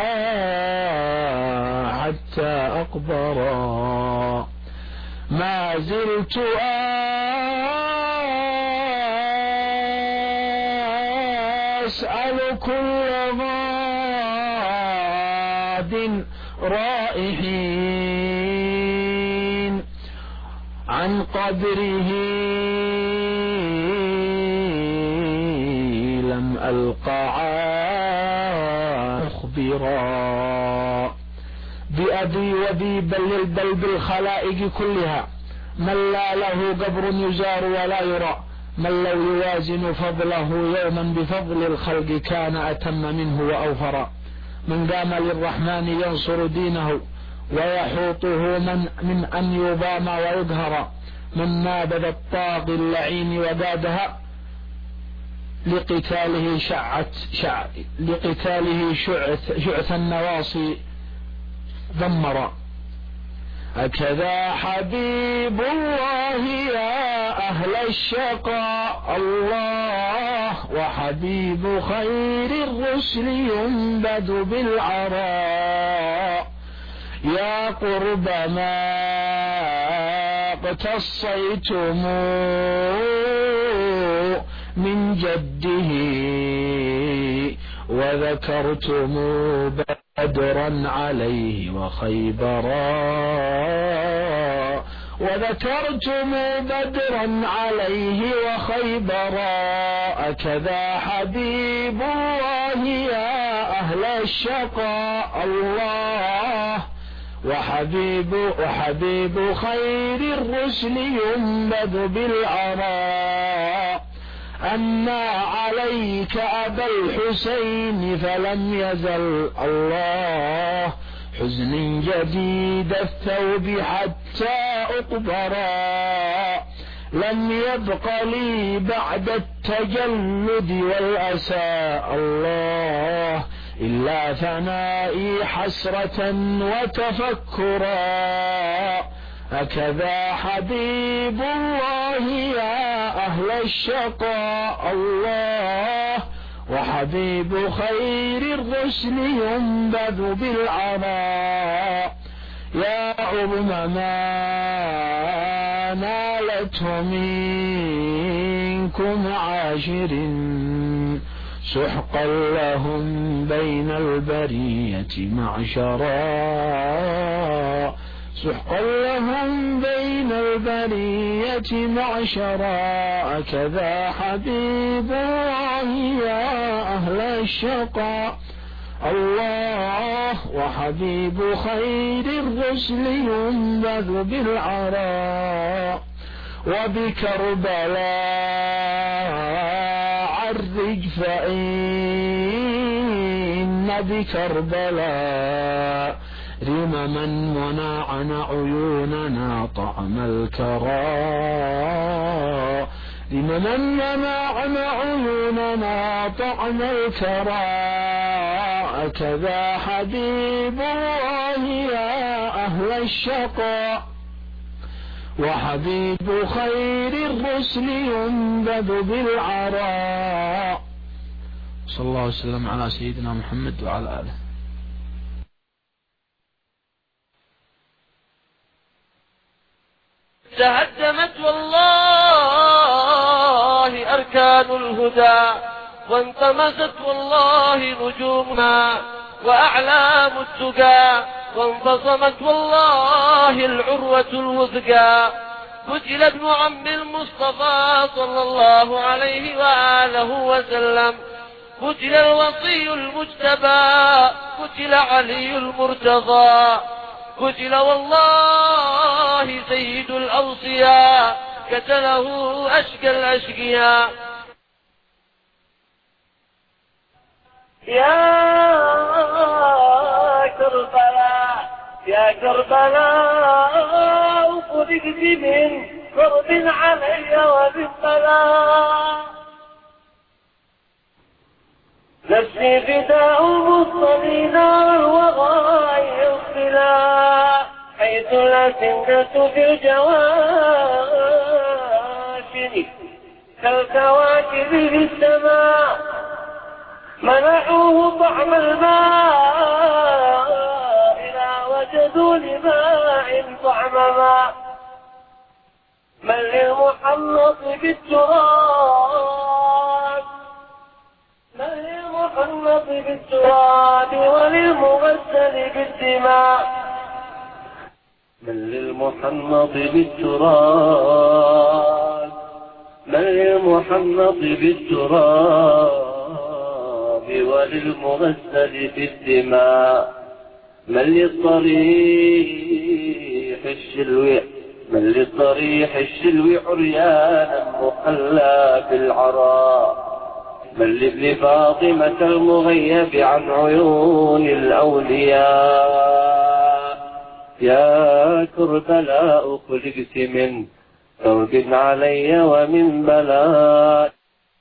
حتى أقبرا، ما زلت أسأل كل غاد رائحين عن قبره لم ألقى أخبرا، بأبي وبي بل بل بالخلائق كلها من لا له قبر يزار ولا يرى، من لو يوازن فضله يوما بفضل الخلق كان أتم منه وأوفر، من قام للرحمن ينصر دينه ويحوطه من, من أن يضام ويظهر، من نابذ الطاغي اللعين وقادها لقتاله شعت شع لقتاله شعث, شعث النواصي ضمر. أكذا حبيب الله يا أهل الشقاء الله، وحبيب خير الرسل ينبذ بالعراء، يا قرب ما اقتصيتم من جده وذكرتم بدرا عليه وخيبرا، وذكرتم بدرا عليه وخيبرا. أكذا حبيب الله يا أهل الشقاء الله، وحبيب, وحبيب خير الرسل ينبذ بالعراء، أما عليك أبا الحسين فلم يزل الله حزن جديد الثوب حتى أقبرا، لم يبق لي بعد التجلد والأسى الله إلا ثنائي حسرة وتفكرا. أكذا حبيب الله يا أهل الشقاء الله، وحبيب خير الرسل ينبذ بالعراء، يا عظم ما نالته منكم عاشر سحقا لهم بين البرية معشرا، سحقا لهم بين البرية معشرا كذا حبيب الله يا أهل الشقاء الله وحبيب خير الرسل ينبذ بالعراء وبكربلاء عرج فإن بكربلاء رمما وناعن عيوننا طعم الكراء رمما وناعن عيوننا طعم الكراء كذا حبيب الله يا أهل الشقاء وحبيب خير الرسل ينبذ بالعراء. صلى الله وسلم على سيدنا محمد وعلى آله. تهدمت والله أركان الهدى وانطمست والله نجومها وأعلام التقى وانفصمت والله العروة الوثقى. قتل ابن عم المصطفى صلى الله عليه وآله وسلم. قتل الوصي المجتبى قتل علي المرتضى. قتل والله سيد الأوصياء قتله أشقى الأشقياء. يا كربلاء يا كربلاء خذك من كرب علي ومن بلاء. نفسي فداء المصطفين والوغاية الصلاة حيث لا سندة في الجواشر كالكواكب في السماء. منعوه طعم الماء إذا وجدوا لماء طعم ماء. من للمحنط بالتراب من للمحنط بالتراب وللمغسل بالدماء. من للمحنط بالتراب من للمحنط بالتراب وللمغسل في الدماء. من للطريح الشلو من للطريح الشلو عريانا محلى بالعراء. من لابن فاطمة المغيب عن عيون الأولياء. يا كربلاء خلقت من كرب علي ومن بلاء.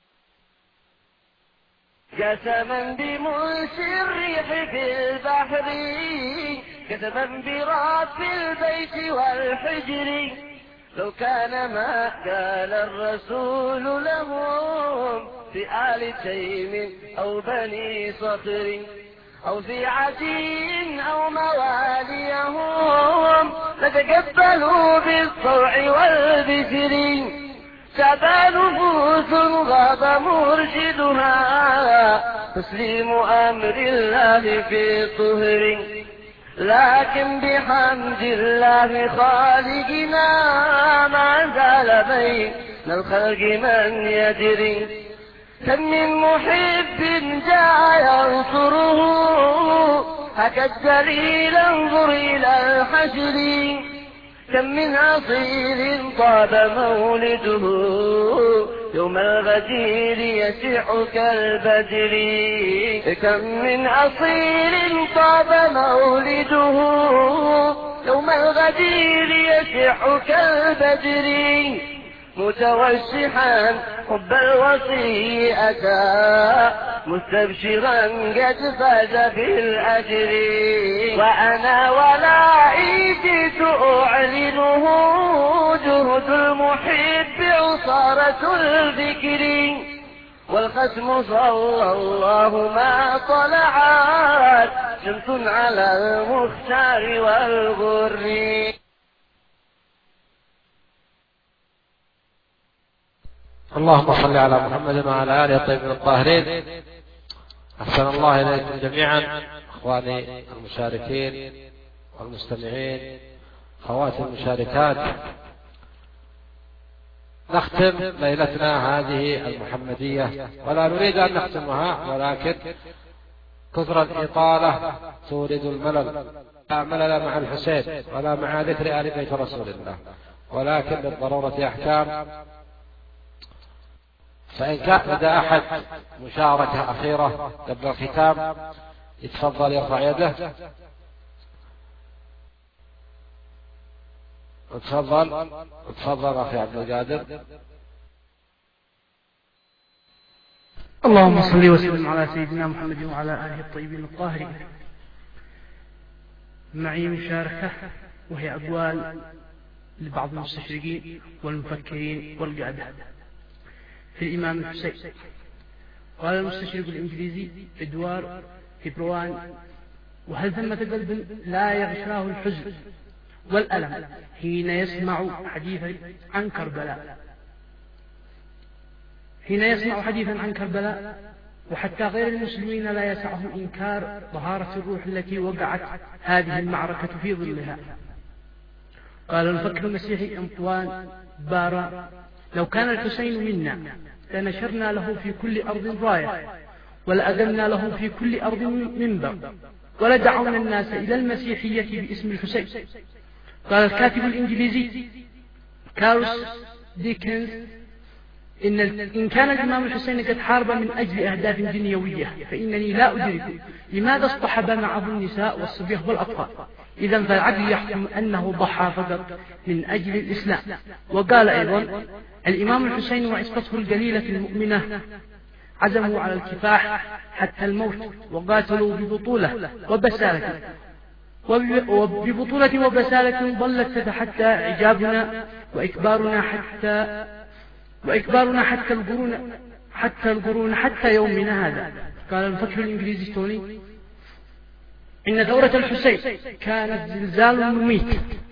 جسما بمنشي الريح في البحر جسما برب البيت والحجر. لو كان ما قال الرسول لهم في آل تيم أو بني صخر أو في عدي أو مواليهم لتقبلوا بالطوع والبشر. سبى نفوس غاب مرشدها تسليم أمر الله في طهر. لكن بحمد الله خالقنا ما زال بين الخلق من يدري. كم من محب جاء ينصره هكا الدليل انظر إلى الحشر. كم من أصيل طاب مولده يوم الغدير يسع كالبدر. كم من أصيل طاب مولده يوم الغدير يسع كالبدر. متوشحا حب الوصي أتى مستبشرا قد فاز بالأجر. وأنا ولا جئت أعلنه جهد المحب عصارة الذكر. والختم صلى الله ما طلعت شمس على المختار والغر. اللهم صل على محمد وعلى آله الطيبين الطاهرين. أحسن الله إليكم جميعا إخواني المشاركين والمستمعين خواتم المشاركات، نختم ليلتنا هذه المحمدية، ولا نريد أن نختمها ولكن كثر الإطالة تورد الملل، لا ملل مع الحسين ولا مع ذكر آل بيت رسول الله، ولكن للضرورة أحكام. فإن كان لدى أحد مشاركة أخيرة قبل الختام يتفضل يرفع يده. تفضل تفضل أخي عبد القادر. اللهم صل وسلم على سيدنا محمد وعلى آله الطيبين الطاهرين. معي مشاركة وهي أقوال لبعض المستشرقين والمفكرين والقادة في الإمام الحسين. قال المستشرق الإنجليزي إدوار هيبروان: وهل ثمة قلب لا يغشاه الحزن والألم حين يسمع حديثا عن كربلاء حين يسمع حديثا عن كربلاء وحتى غير المسلمين لا يسعهم إنكار طهارة الروح التي وقعت هذه المعركة في ظلها. قال المفكر المسيحي أنطوان بارا: لو كان الحسين منا لنشرنا له في كل أرض راية، ولأذنا له في كل أرض منبر، ولدعونا الناس إلى المسيحية باسم الحسين. قال الكاتب الإنجليزي كارلوس ديكنز: إن, إن كان الإمام الحسين قد حارب من أجل أهداف دنيوية فإنني لا أدرك لماذا اصطحب معه النساء والصبية والأطفال. إذا فالعدل يحكم أنه ضحى فقط من أجل الإسلام. وقال أيضا: الإمام الحسين وعصبته القليلة المؤمنة عزموا على الكفاح حتى الموت، وقاتلوا ببطولة وبسالة وببطولة وبسالة ظلت تتحدى عجابنا وإكبارنا حتى وإكبارنا حتى القرون حتى القرون حتى يومنا هذا. قال المفكر الإنجليزي توني: إن ثورة الحسين كانت زلزال مميت،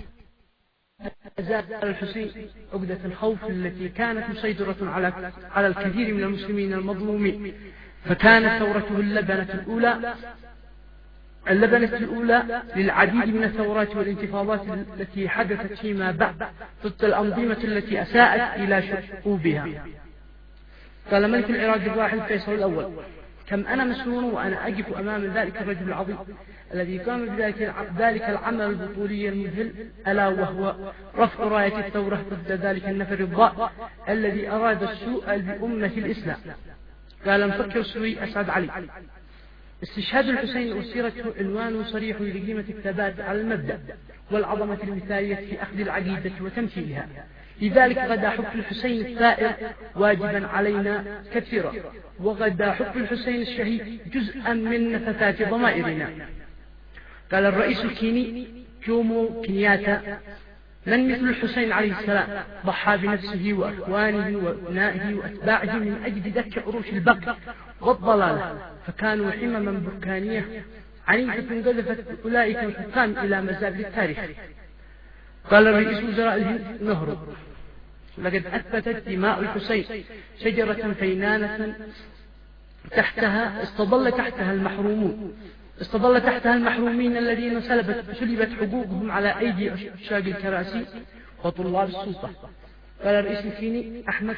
أزال الحسين عقدة الخوف التي كانت مسيطرة على على الكثير من المسلمين المظلومين، فكانت ثورته اللبنة الأولى اللبنة الأولى للعديد من الثورات والانتفاضات التي حدثت فيما بعد ضد الأنظمة التي أساءت إلى شعوبها. قال ملك العراق الراحل فيصل الأول: كم أنا مسرور وأنا أقف أمام ذلك الرجل العظيم الذي قام بذلك ذلك العمل البطولي المذهل، ألا وهو رفع راية الثورة ضد ذلك النفر الضال الذي أراد السوء بأمة الإسلام. قال المفكر السوري أسعد علي: استشهاد الحسين وسيرته عنوان صريح لقيمة الثبات على المبدأ والعظمة المثالية في أخذ العقيدة وتمثيلها. لذلك غدا حب الحسين الثائر واجبا علينا كثيرا، وغدا حب الحسين الشهيد جزءا من نفثات ضمائرنا. قال الرئيس الكيني جومو كينياتا: من مثل الحسين عليه السلام ضحى بنفسه وأخوانه وأبنائه وأتباعه من أجل دك عروش البغي والضلالة، فكانوا حمما بركانية عنيفة قذفت أولئك الحكام إلى مزابل التاريخ. قال الرئيس وزراء الهند نهرو: لقد أثبتت دماء الحسين شجرة فينانة تحتها استظل تحتها المحرومون استظل تحتها المحرومين الذين سلبت سلبت حقوقهم على أيدي عشاق الكراسي وطلاب السلطة. قال الرئيس الكيني أحمد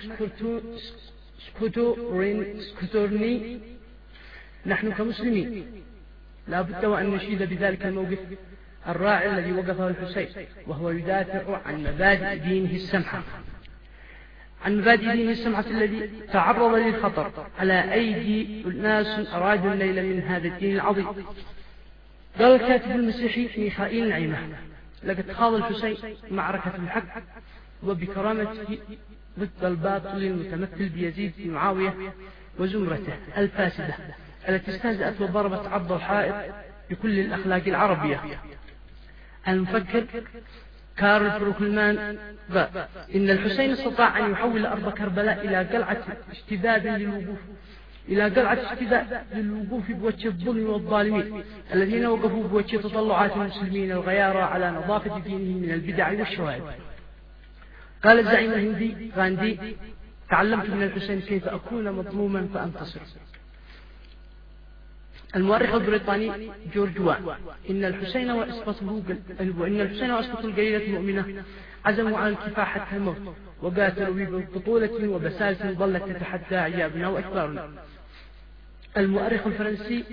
سكوتورني: نحن كمسلمين لا بد وأن نشيد بذلك الموقف الراعي الذي وقفه الحسين، وهو يدافع عن مبادئ دينه السمحة عن مبادئ دينه السمحة الذي تعرض للخطر على أيدي ناس أرادوا النيل من هذا الدين العظيم. قال الكاتب المسيحي ميخائيل نعيمة: لقد خاض الحسين معركة الحق وبكرامته ضد الباطل المتمثل بيزيد بن معاوية وزمرته الفاسدة التي استهزأت وضربت عرض الحائط بكل الأخلاق العربية. المفكر كارل بروكلمان: إن الحسين استطاع أن يحول أرض كربلاء إلى قلعة اشتداد للوقوف إلى قلعة اشتداد للوقوف بوجه الظلم والظالمين الذين وقفوا بوجه تطلعات المسلمين الغيارى على نظافة دينهم من البدع والشوائب. قال الزعيم الهندي غاندي: تعلمت من الحسين كيف أكون مظلوما فأنتصر. المؤرخ البريطاني جورج وان إن الحسين وإسرته وإن الحسين وإسرته القليلة المؤمنة عزموا على الكفاح حتى الموت، وقاتلوا ببطولة وبسالة ظلت تتحدى عيابنا وأكبارنا. المؤرخ الفرنسي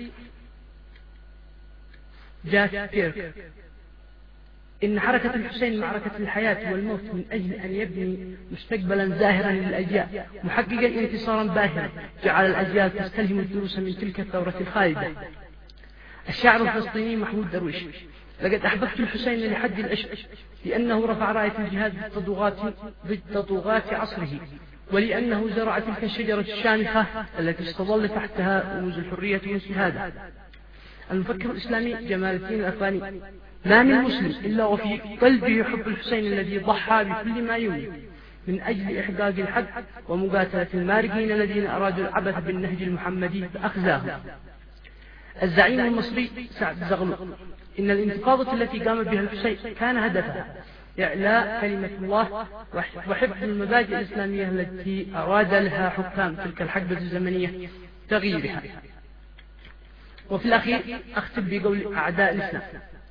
جاك بيرك إن حركة الحسين معركة الحياة والموت من أجل أن يبني مستقبلا زاهرا للأجيال محققا انتصارا باهرا جعل الأجيال تستلهم الدروس من تلك الثورة الخالدة. الشاعر الفلسطيني محمود درويش: لقد أحببت الحسين لحد العشق لأنه رفع راية الجهاد ضد طغاة ضد طغاة عصره، ولأنه زرع تلك الشجرة الشامخة التي استظل تحتها رموز الحرية والشهادة. المفكر الإسلامي جمال الدين الأفغاني: ما من مسلم إلا وفي قلبه حب الحسين الذي ضحى بكل ما يملك من أجل إحقاق الحق ومقاتلة المارقين الذين أرادوا العبث بالنهج المحمدي فأخزاهم. الزعيم المصري سعد زغلول: إن الانتفاضة التي قام بها الحسين كان هدفها إعلاء كلمة الله وحفظ المبادئ الإسلامية التي أراد لها حكام تلك الحقبة الزمنية تغييرها. وفي الأخير أختم بقول أعداء الإسلام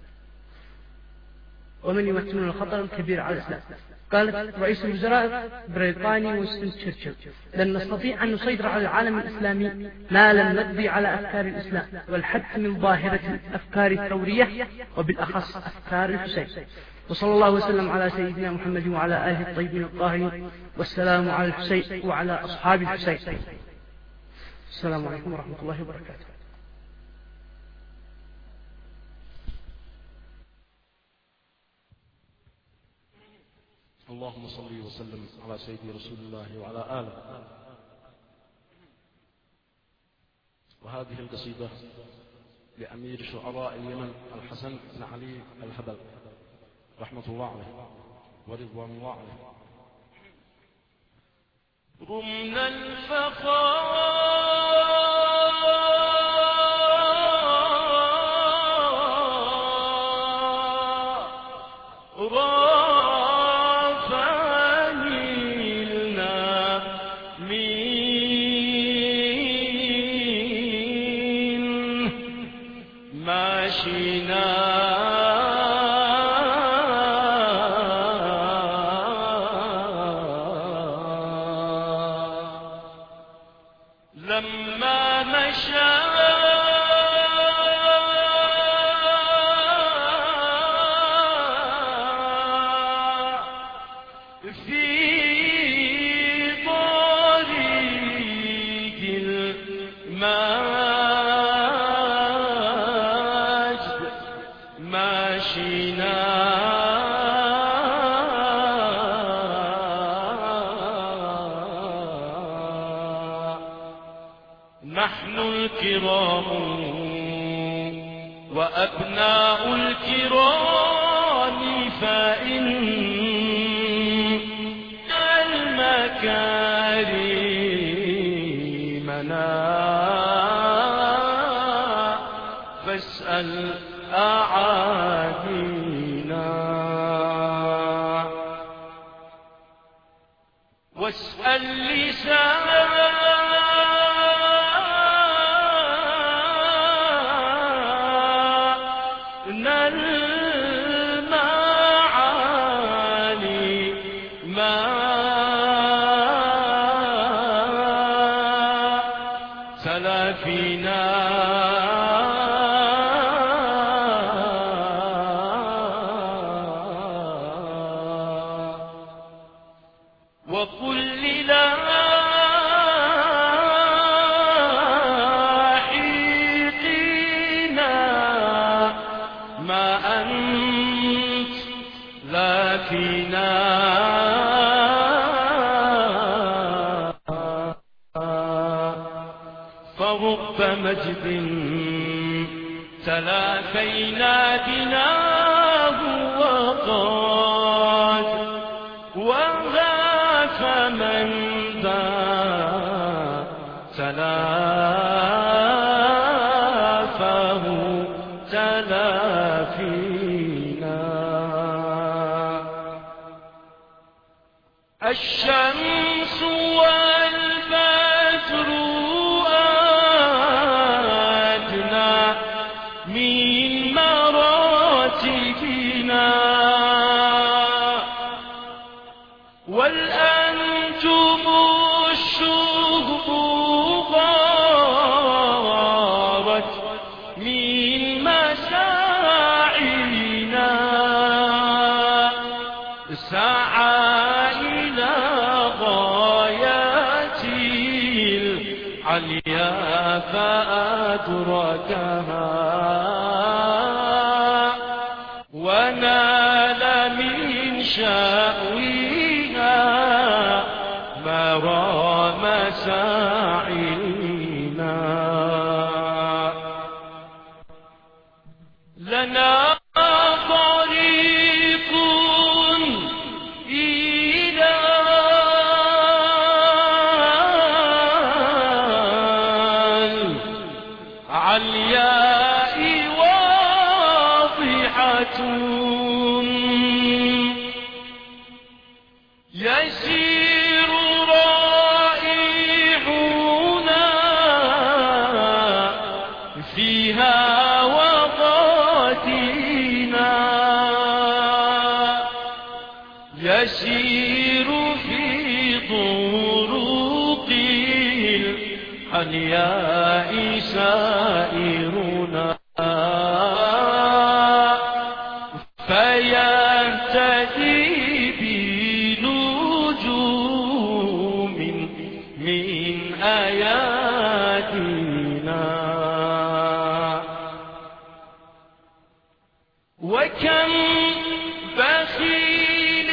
ومن يمثلون الخطر الكبير على الإسلام. قالت رئيس الوزراء البريطاني وينستون تشرشل: لن نستطيع أن نسيطر على العالم الإسلامي ما لم نقضي على أفكار الإسلام والحد من ظاهرة الأفكار الثورية وبالأخص أفكار الحسين. وصلى الله وسلم على سيدنا محمد وعلى آله الطيبين الطاهرين، والسلام على الحسين وعلى أصحاب الحسين. السلام عليكم ورحمة الله وبركاته. اللهم صل وسلم على سيدي رسول الله وعلى آله. وهذه القصيدة لأمير شعراء اليمن الحسن بن علي الهبل رحمة الله عليه ورضوان الله عليه. رمنا الفخار لما مشى في طريق المجد ماشينا نحن الكرام وأبناء الكرام فإن المكارمنا فاسأل أعادينا واسأل لسان المعاني ما تلا فينا وقل للاحقينا ما أنت لكنا فرب مجد تلاقينا بناه وقد وغاف من ذا تلافه تلافينا الشمس والبدر أدنى سعى إلى غاياتي العليا فأدركها ونال من شأويها ما رام ساعينا لنا طريق إلى العلياء واضحة يسير رائعنا فيها وقاتنا يسير في طرق العلياء سائرنا فيهتدي بنجوم من آياتنا وكم بخيل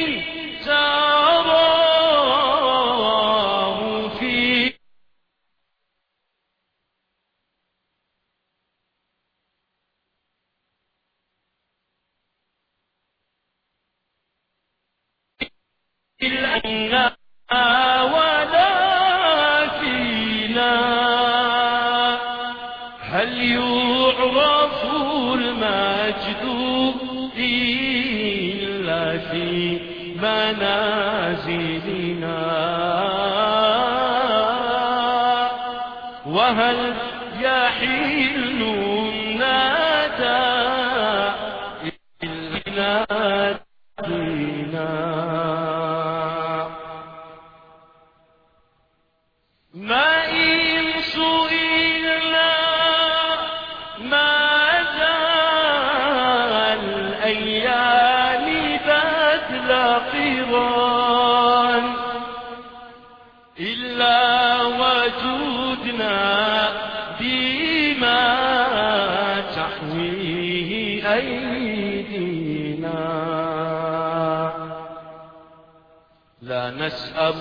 تراه في الأنام ولا فينا هل يعرف المجد إلا في منازلنا وهل يحل الندى إلا فينا ما إن سئلنا ماذا الأيام بذل قران إلا وجودنا بما تحويه أيدينا لا نسأم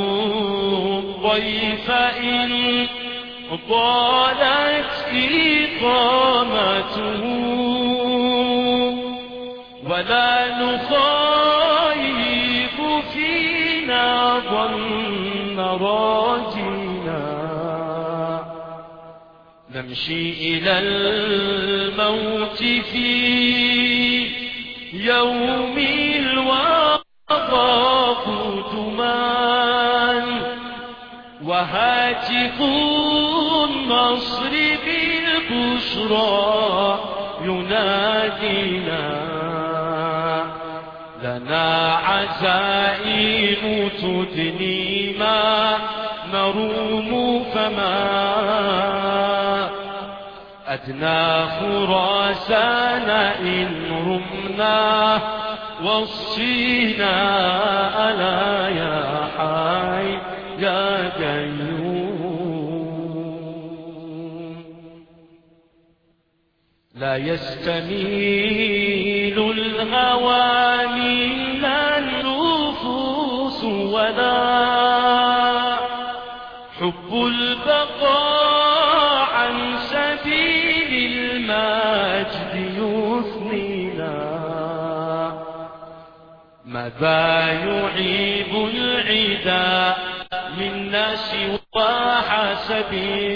الضيف إن طالت إقامته ولا نخايف فينا ظن راجنا نمشي إلى الموت في يوم الوقاف تمان وهاتف النصر بالبشرى ينادينا لنا عزائم تدني ما نروم فما أدنى خراسان إن رمنا وصينا ألا يا حي يا قيوم لا يستميل الهوى منا النفوس ولا حب البقاء عن سبيل المجد يثنينا ماذا يعيب العدا منا سوى حسب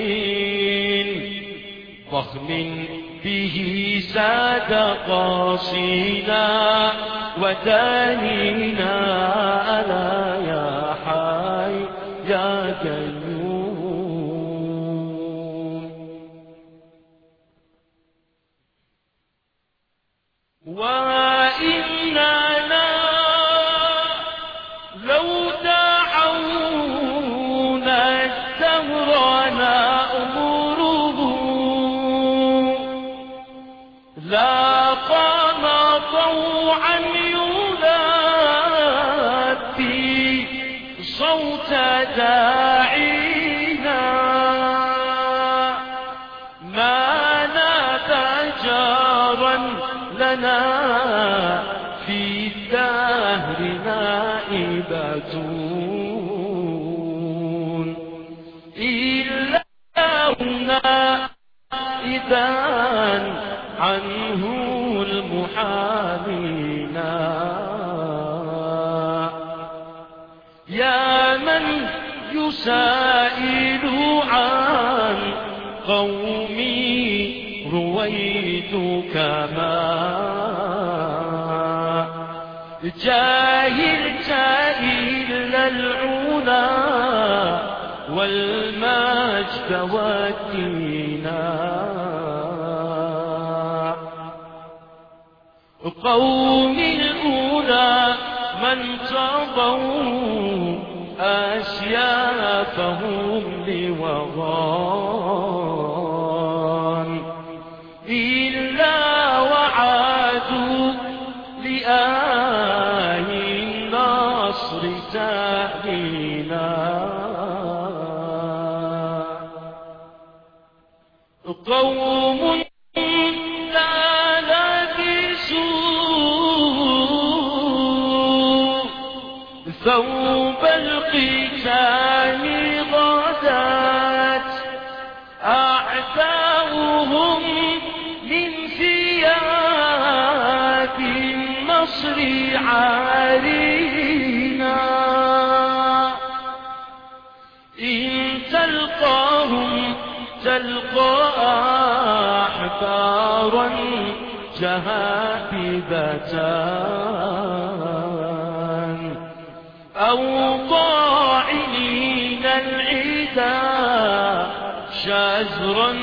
ضخم به ساد قاصينا ودانينا ألا يا حي يا قيوم وإننا لو دعونا الدهر نأمره لا قام طوعا يولى داعينا ما نادى جارا لنا في الدهر نائبتون إلا هنا إذا عنه المحامين يا من يسائل عن قومي رويتك ما جاهلت إلا العلا والمجد والدينا قوم الأولى من تضوا أسيافهم لوغان إلا وعادوا لآي النصر تأهينا قوم ثوب القتال غدات أعداؤهم من ثياب النصر عارينا إن تلقاهم تلقى أحبارا جهابذة أو طاعنين العدا شزرا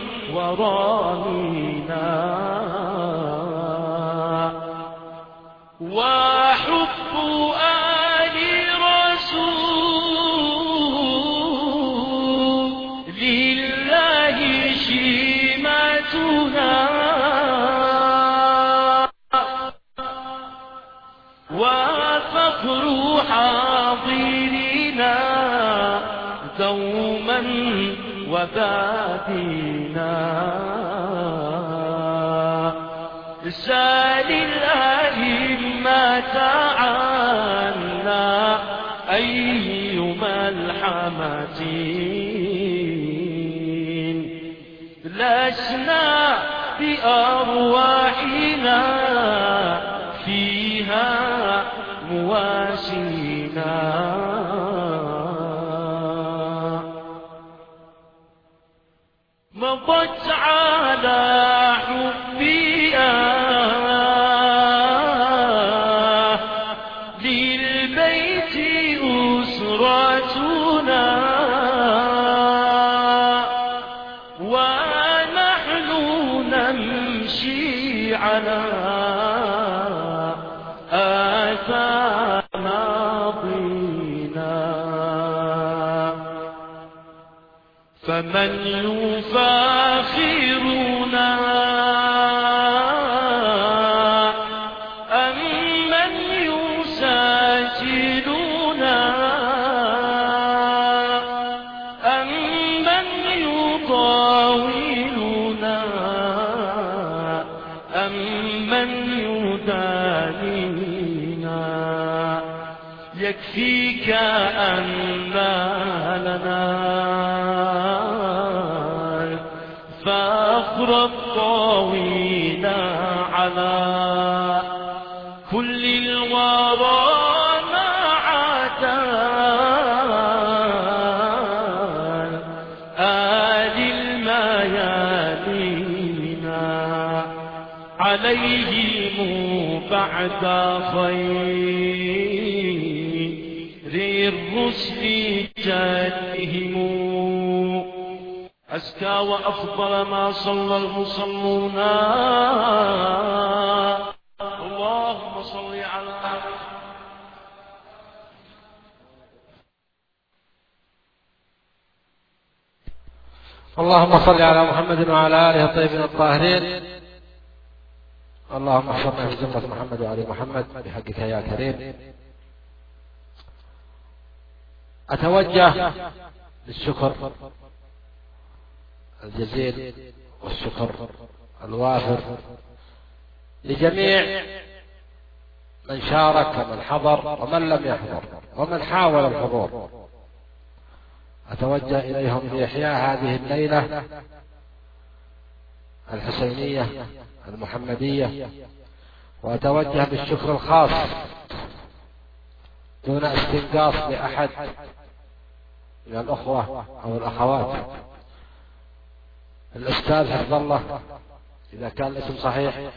ورامينا وحب آل رسول لله شيمتنا وفخر حاضرنا دوما وبادينا سال الأئمة عنا أيما الحمتين لسنا بأرواحنا فيها مواسينا مضت على حبها للبيت أسرتنا ونحن نمشي على آثار ماضينا فمن يفاخرنا أم من يساجلنا أم من يطاولنا أم من يدانينا يكفيك أننا لنا فأخر الطاوين على كل الورى نعتا آل الميادين عليهم بعد خير الرسل جادهم أزكى وأفضل ما صلى المصلون اللهم صل على اللهم صل على محمد وعلى آله الطيبين الطاهرين. اللهم احفظنا في زمرة محمد وعلى محمد بحقك يا كريم. أتوجه بالشكر الجزيل والشكر الوافر لجميع من شارك ومن حضر ومن لم يحضر ومن حاول الحضور. أتوجه إليهم بإحياء هذه الليلة الحسينية المحمدية، وأتوجه بالشكر الخاص دون استنقاص لأحد من الأخوة أو الأخوات الأستاذ حفظ الله، إذا كان الاسم صحيح،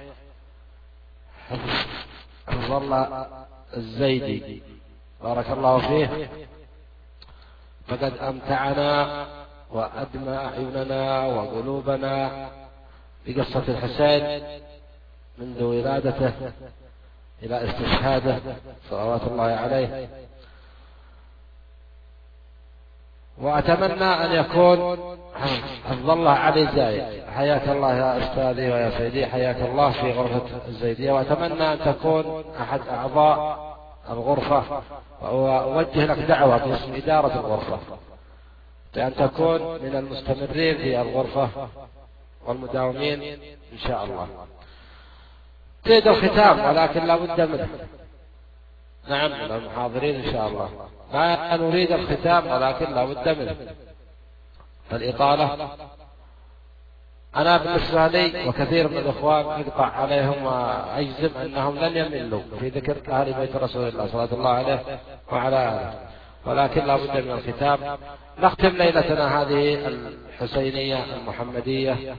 حفظ الله الزيدي، بارك الله فيه، فقد أمتعنا وأدمى أعيننا وقلوبنا بقصة الحسين منذ ولادته إلى استشهاده صلوات الله عليه. وأتمنى أن يكون حفظ الله علي زايد، حياك الله يا أستاذي ويا سيدي، حياك الله في غرفة الزيدية، وأتمنى أن تكون أحد أعضاء الغرفة، وأوجه لك دعوة باسم إدارة الغرفة بأن تكون من المستمرين في الغرفة والمداومين إن شاء الله. تريد الختام ولكن لا بد منه، نعم من المحاضرين إن شاء الله، ما نريد الختام ولكن لا بد منه. فالإطالة أنا بالنسبة لي وكثير من الإخوان أقطع عليهم وأجزم أنهم لن يملوا في ذكر أهل بيت رسول الله صلى الله عليه وعلى آله، ولكن لا بد من الختام. نختم ليلتنا هذه الحسينية المحمدية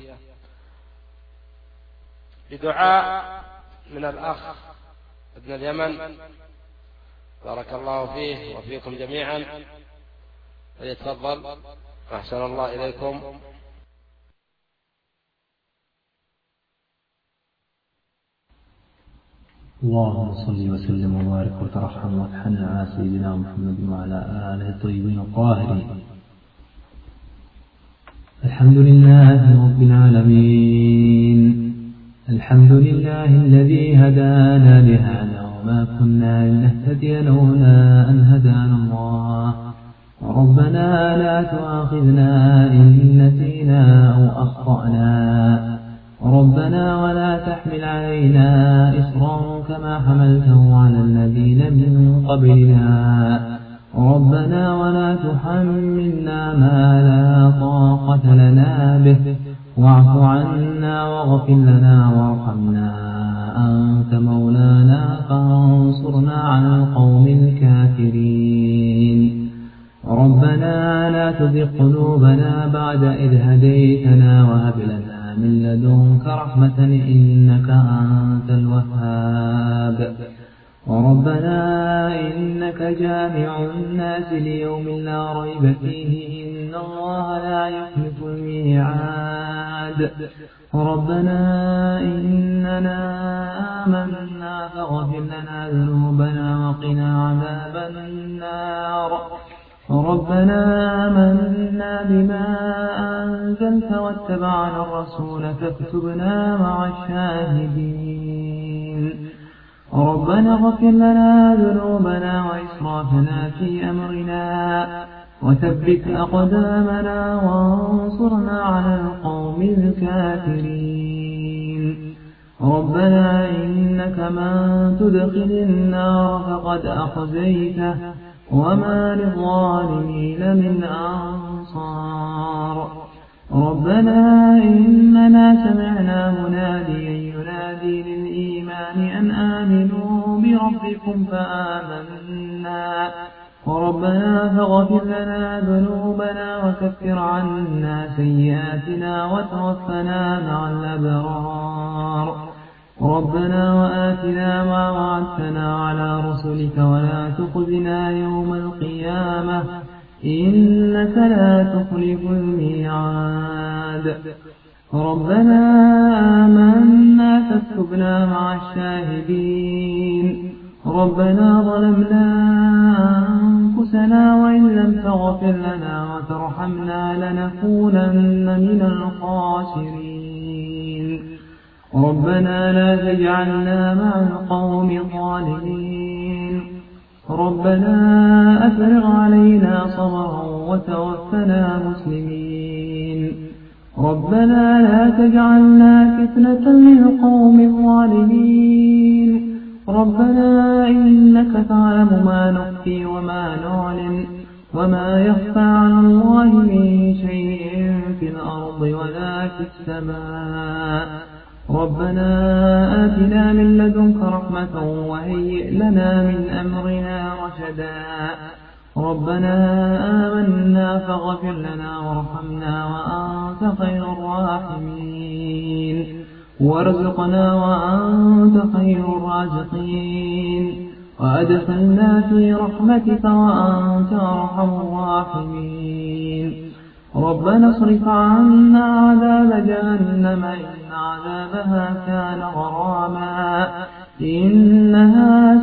بدعاء من الأخ ابن اليمن، بارك الله فيه وفيكم جميعا، فليتفضل. أحسن الله إليكم. اللهم صل وسلم وبارك وترحم وتحن على سيدنا محمد وعلى آله الطيبين الطاهرين. الحمد لله رب العالمين، الحمد لله الذي هدانا لهذا وما كنا لنهتدي لولا أن هدانا الله. ربنا لا تؤاخذنا إن نسينا أو أخطأنا، ربنا ولا تحمل علينا إصرا كما حملته على الذين من قبلنا، ربنا ولا تحملنا ما لا طاقة لنا به، واعف عنا واغفر لنا وارحمنا، أنت مولانا فانصرنا على القوم الكافرين. ربنا لا تزغ قلوبنا بعد إذ هديتنا وهب لنا من لدنك رحمة إنك أنت الوهاب. ربنا إنك جامع الناس ليوم لا ريب فيه إن الله لا يخلف الميعاد. ربنا إننا آمنا فاغفر لنا ذنوبنا وقنا عذاب النار. ربنا آمنا بما أنزلت واتبعنا الرسول فاكتبنا مع الشاهدين. ربنا اغفر لنا ذنوبنا وإسرافنا في أمرنا وثبت أقدامنا وانصرنا على القوم الكافرين. ربنا إنك من تدخل النار فقد أخزيته وما للظالمين من أنصار. ربنا إننا سمعنا مناديا ينادي للإيمان أن آمنوا بربكم فآمنا. ربنا فاغفر لنا ذنوبنا وكفر عنا سيئاتنا وتوفنا مع الأبرار. ربنا وآتنا ما وعدتنا على رسلك ولا تخزنا يوم القيامة إنك لا تخلف الميعاد. ربنا آمنا فاكتبنا مع الشاهدين. ربنا ظلمنا أنفسنا وإن لم تغفر لنا وترحمنا لنكونن من الخاسرين. ربنا لا تجعلنا مع القوم الظالمين. ربنا أفرغ علينا صبرا وتوفنا مسلمين ربنا لا تجعلنا فتنة للقوم الظالمين ربنا إنك تعلم ما نخفي وما نعلن وما يخفى على الله من شيء في الأرض ولا في السماء ربنا آتنا من لدنك رحمة وهيئ لنا من أمرنا رشدا ربنا آمنا فاغفر لنا وارحمنا وأنت خير الراحمين وارزقنا وأنت خير الرازقين وأدخلنا في رحمتك وأنت أرحم الراحمين ربنا اصرف عنا عذاب جهنم إن عذابها كان غراما إنها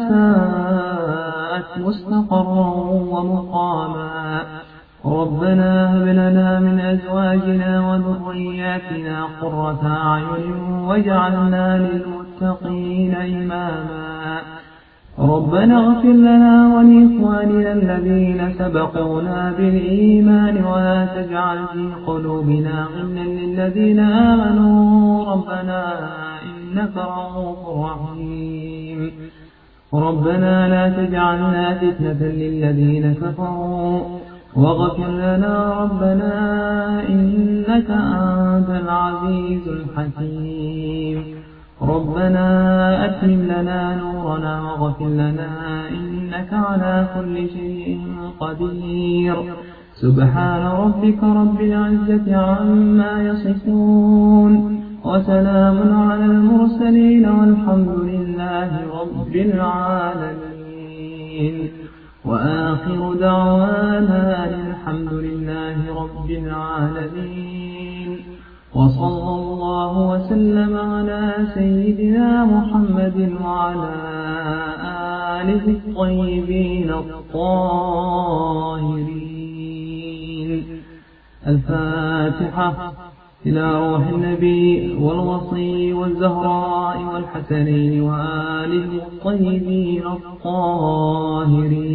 ساءت مستقرا ومقاما ربنا هب لنا من أزواجنا وذرياتنا قرة أعين واجعلنا للمتقين إماما ربنا اغفر لنا ولإخواننا الذين سبقونا بالإيمان ولا تجعل في قلوبنا غلا للذين آمنوا ربنا إنك رؤوف رحيم ربنا لا تجعلنا فتنة للذين كفروا واغفر لنا ربنا إنك أنت العزيز الحكيم ربنا أتمم لنا نورنا واغفر لنا إنك على كل شيء قدير سبحان ربك رب العزة عما يصفون وسلام على المرسلين والحمد لله رب العالمين وآخر دعوانا الحمد لله رب العالمين وصلى الله وسلم على سيدنا محمد وعلى آله الطيبين الطاهرين الفاتحة إلى روح النبي والوصي والزهراء والحسنين وآله الطيبين الطاهرين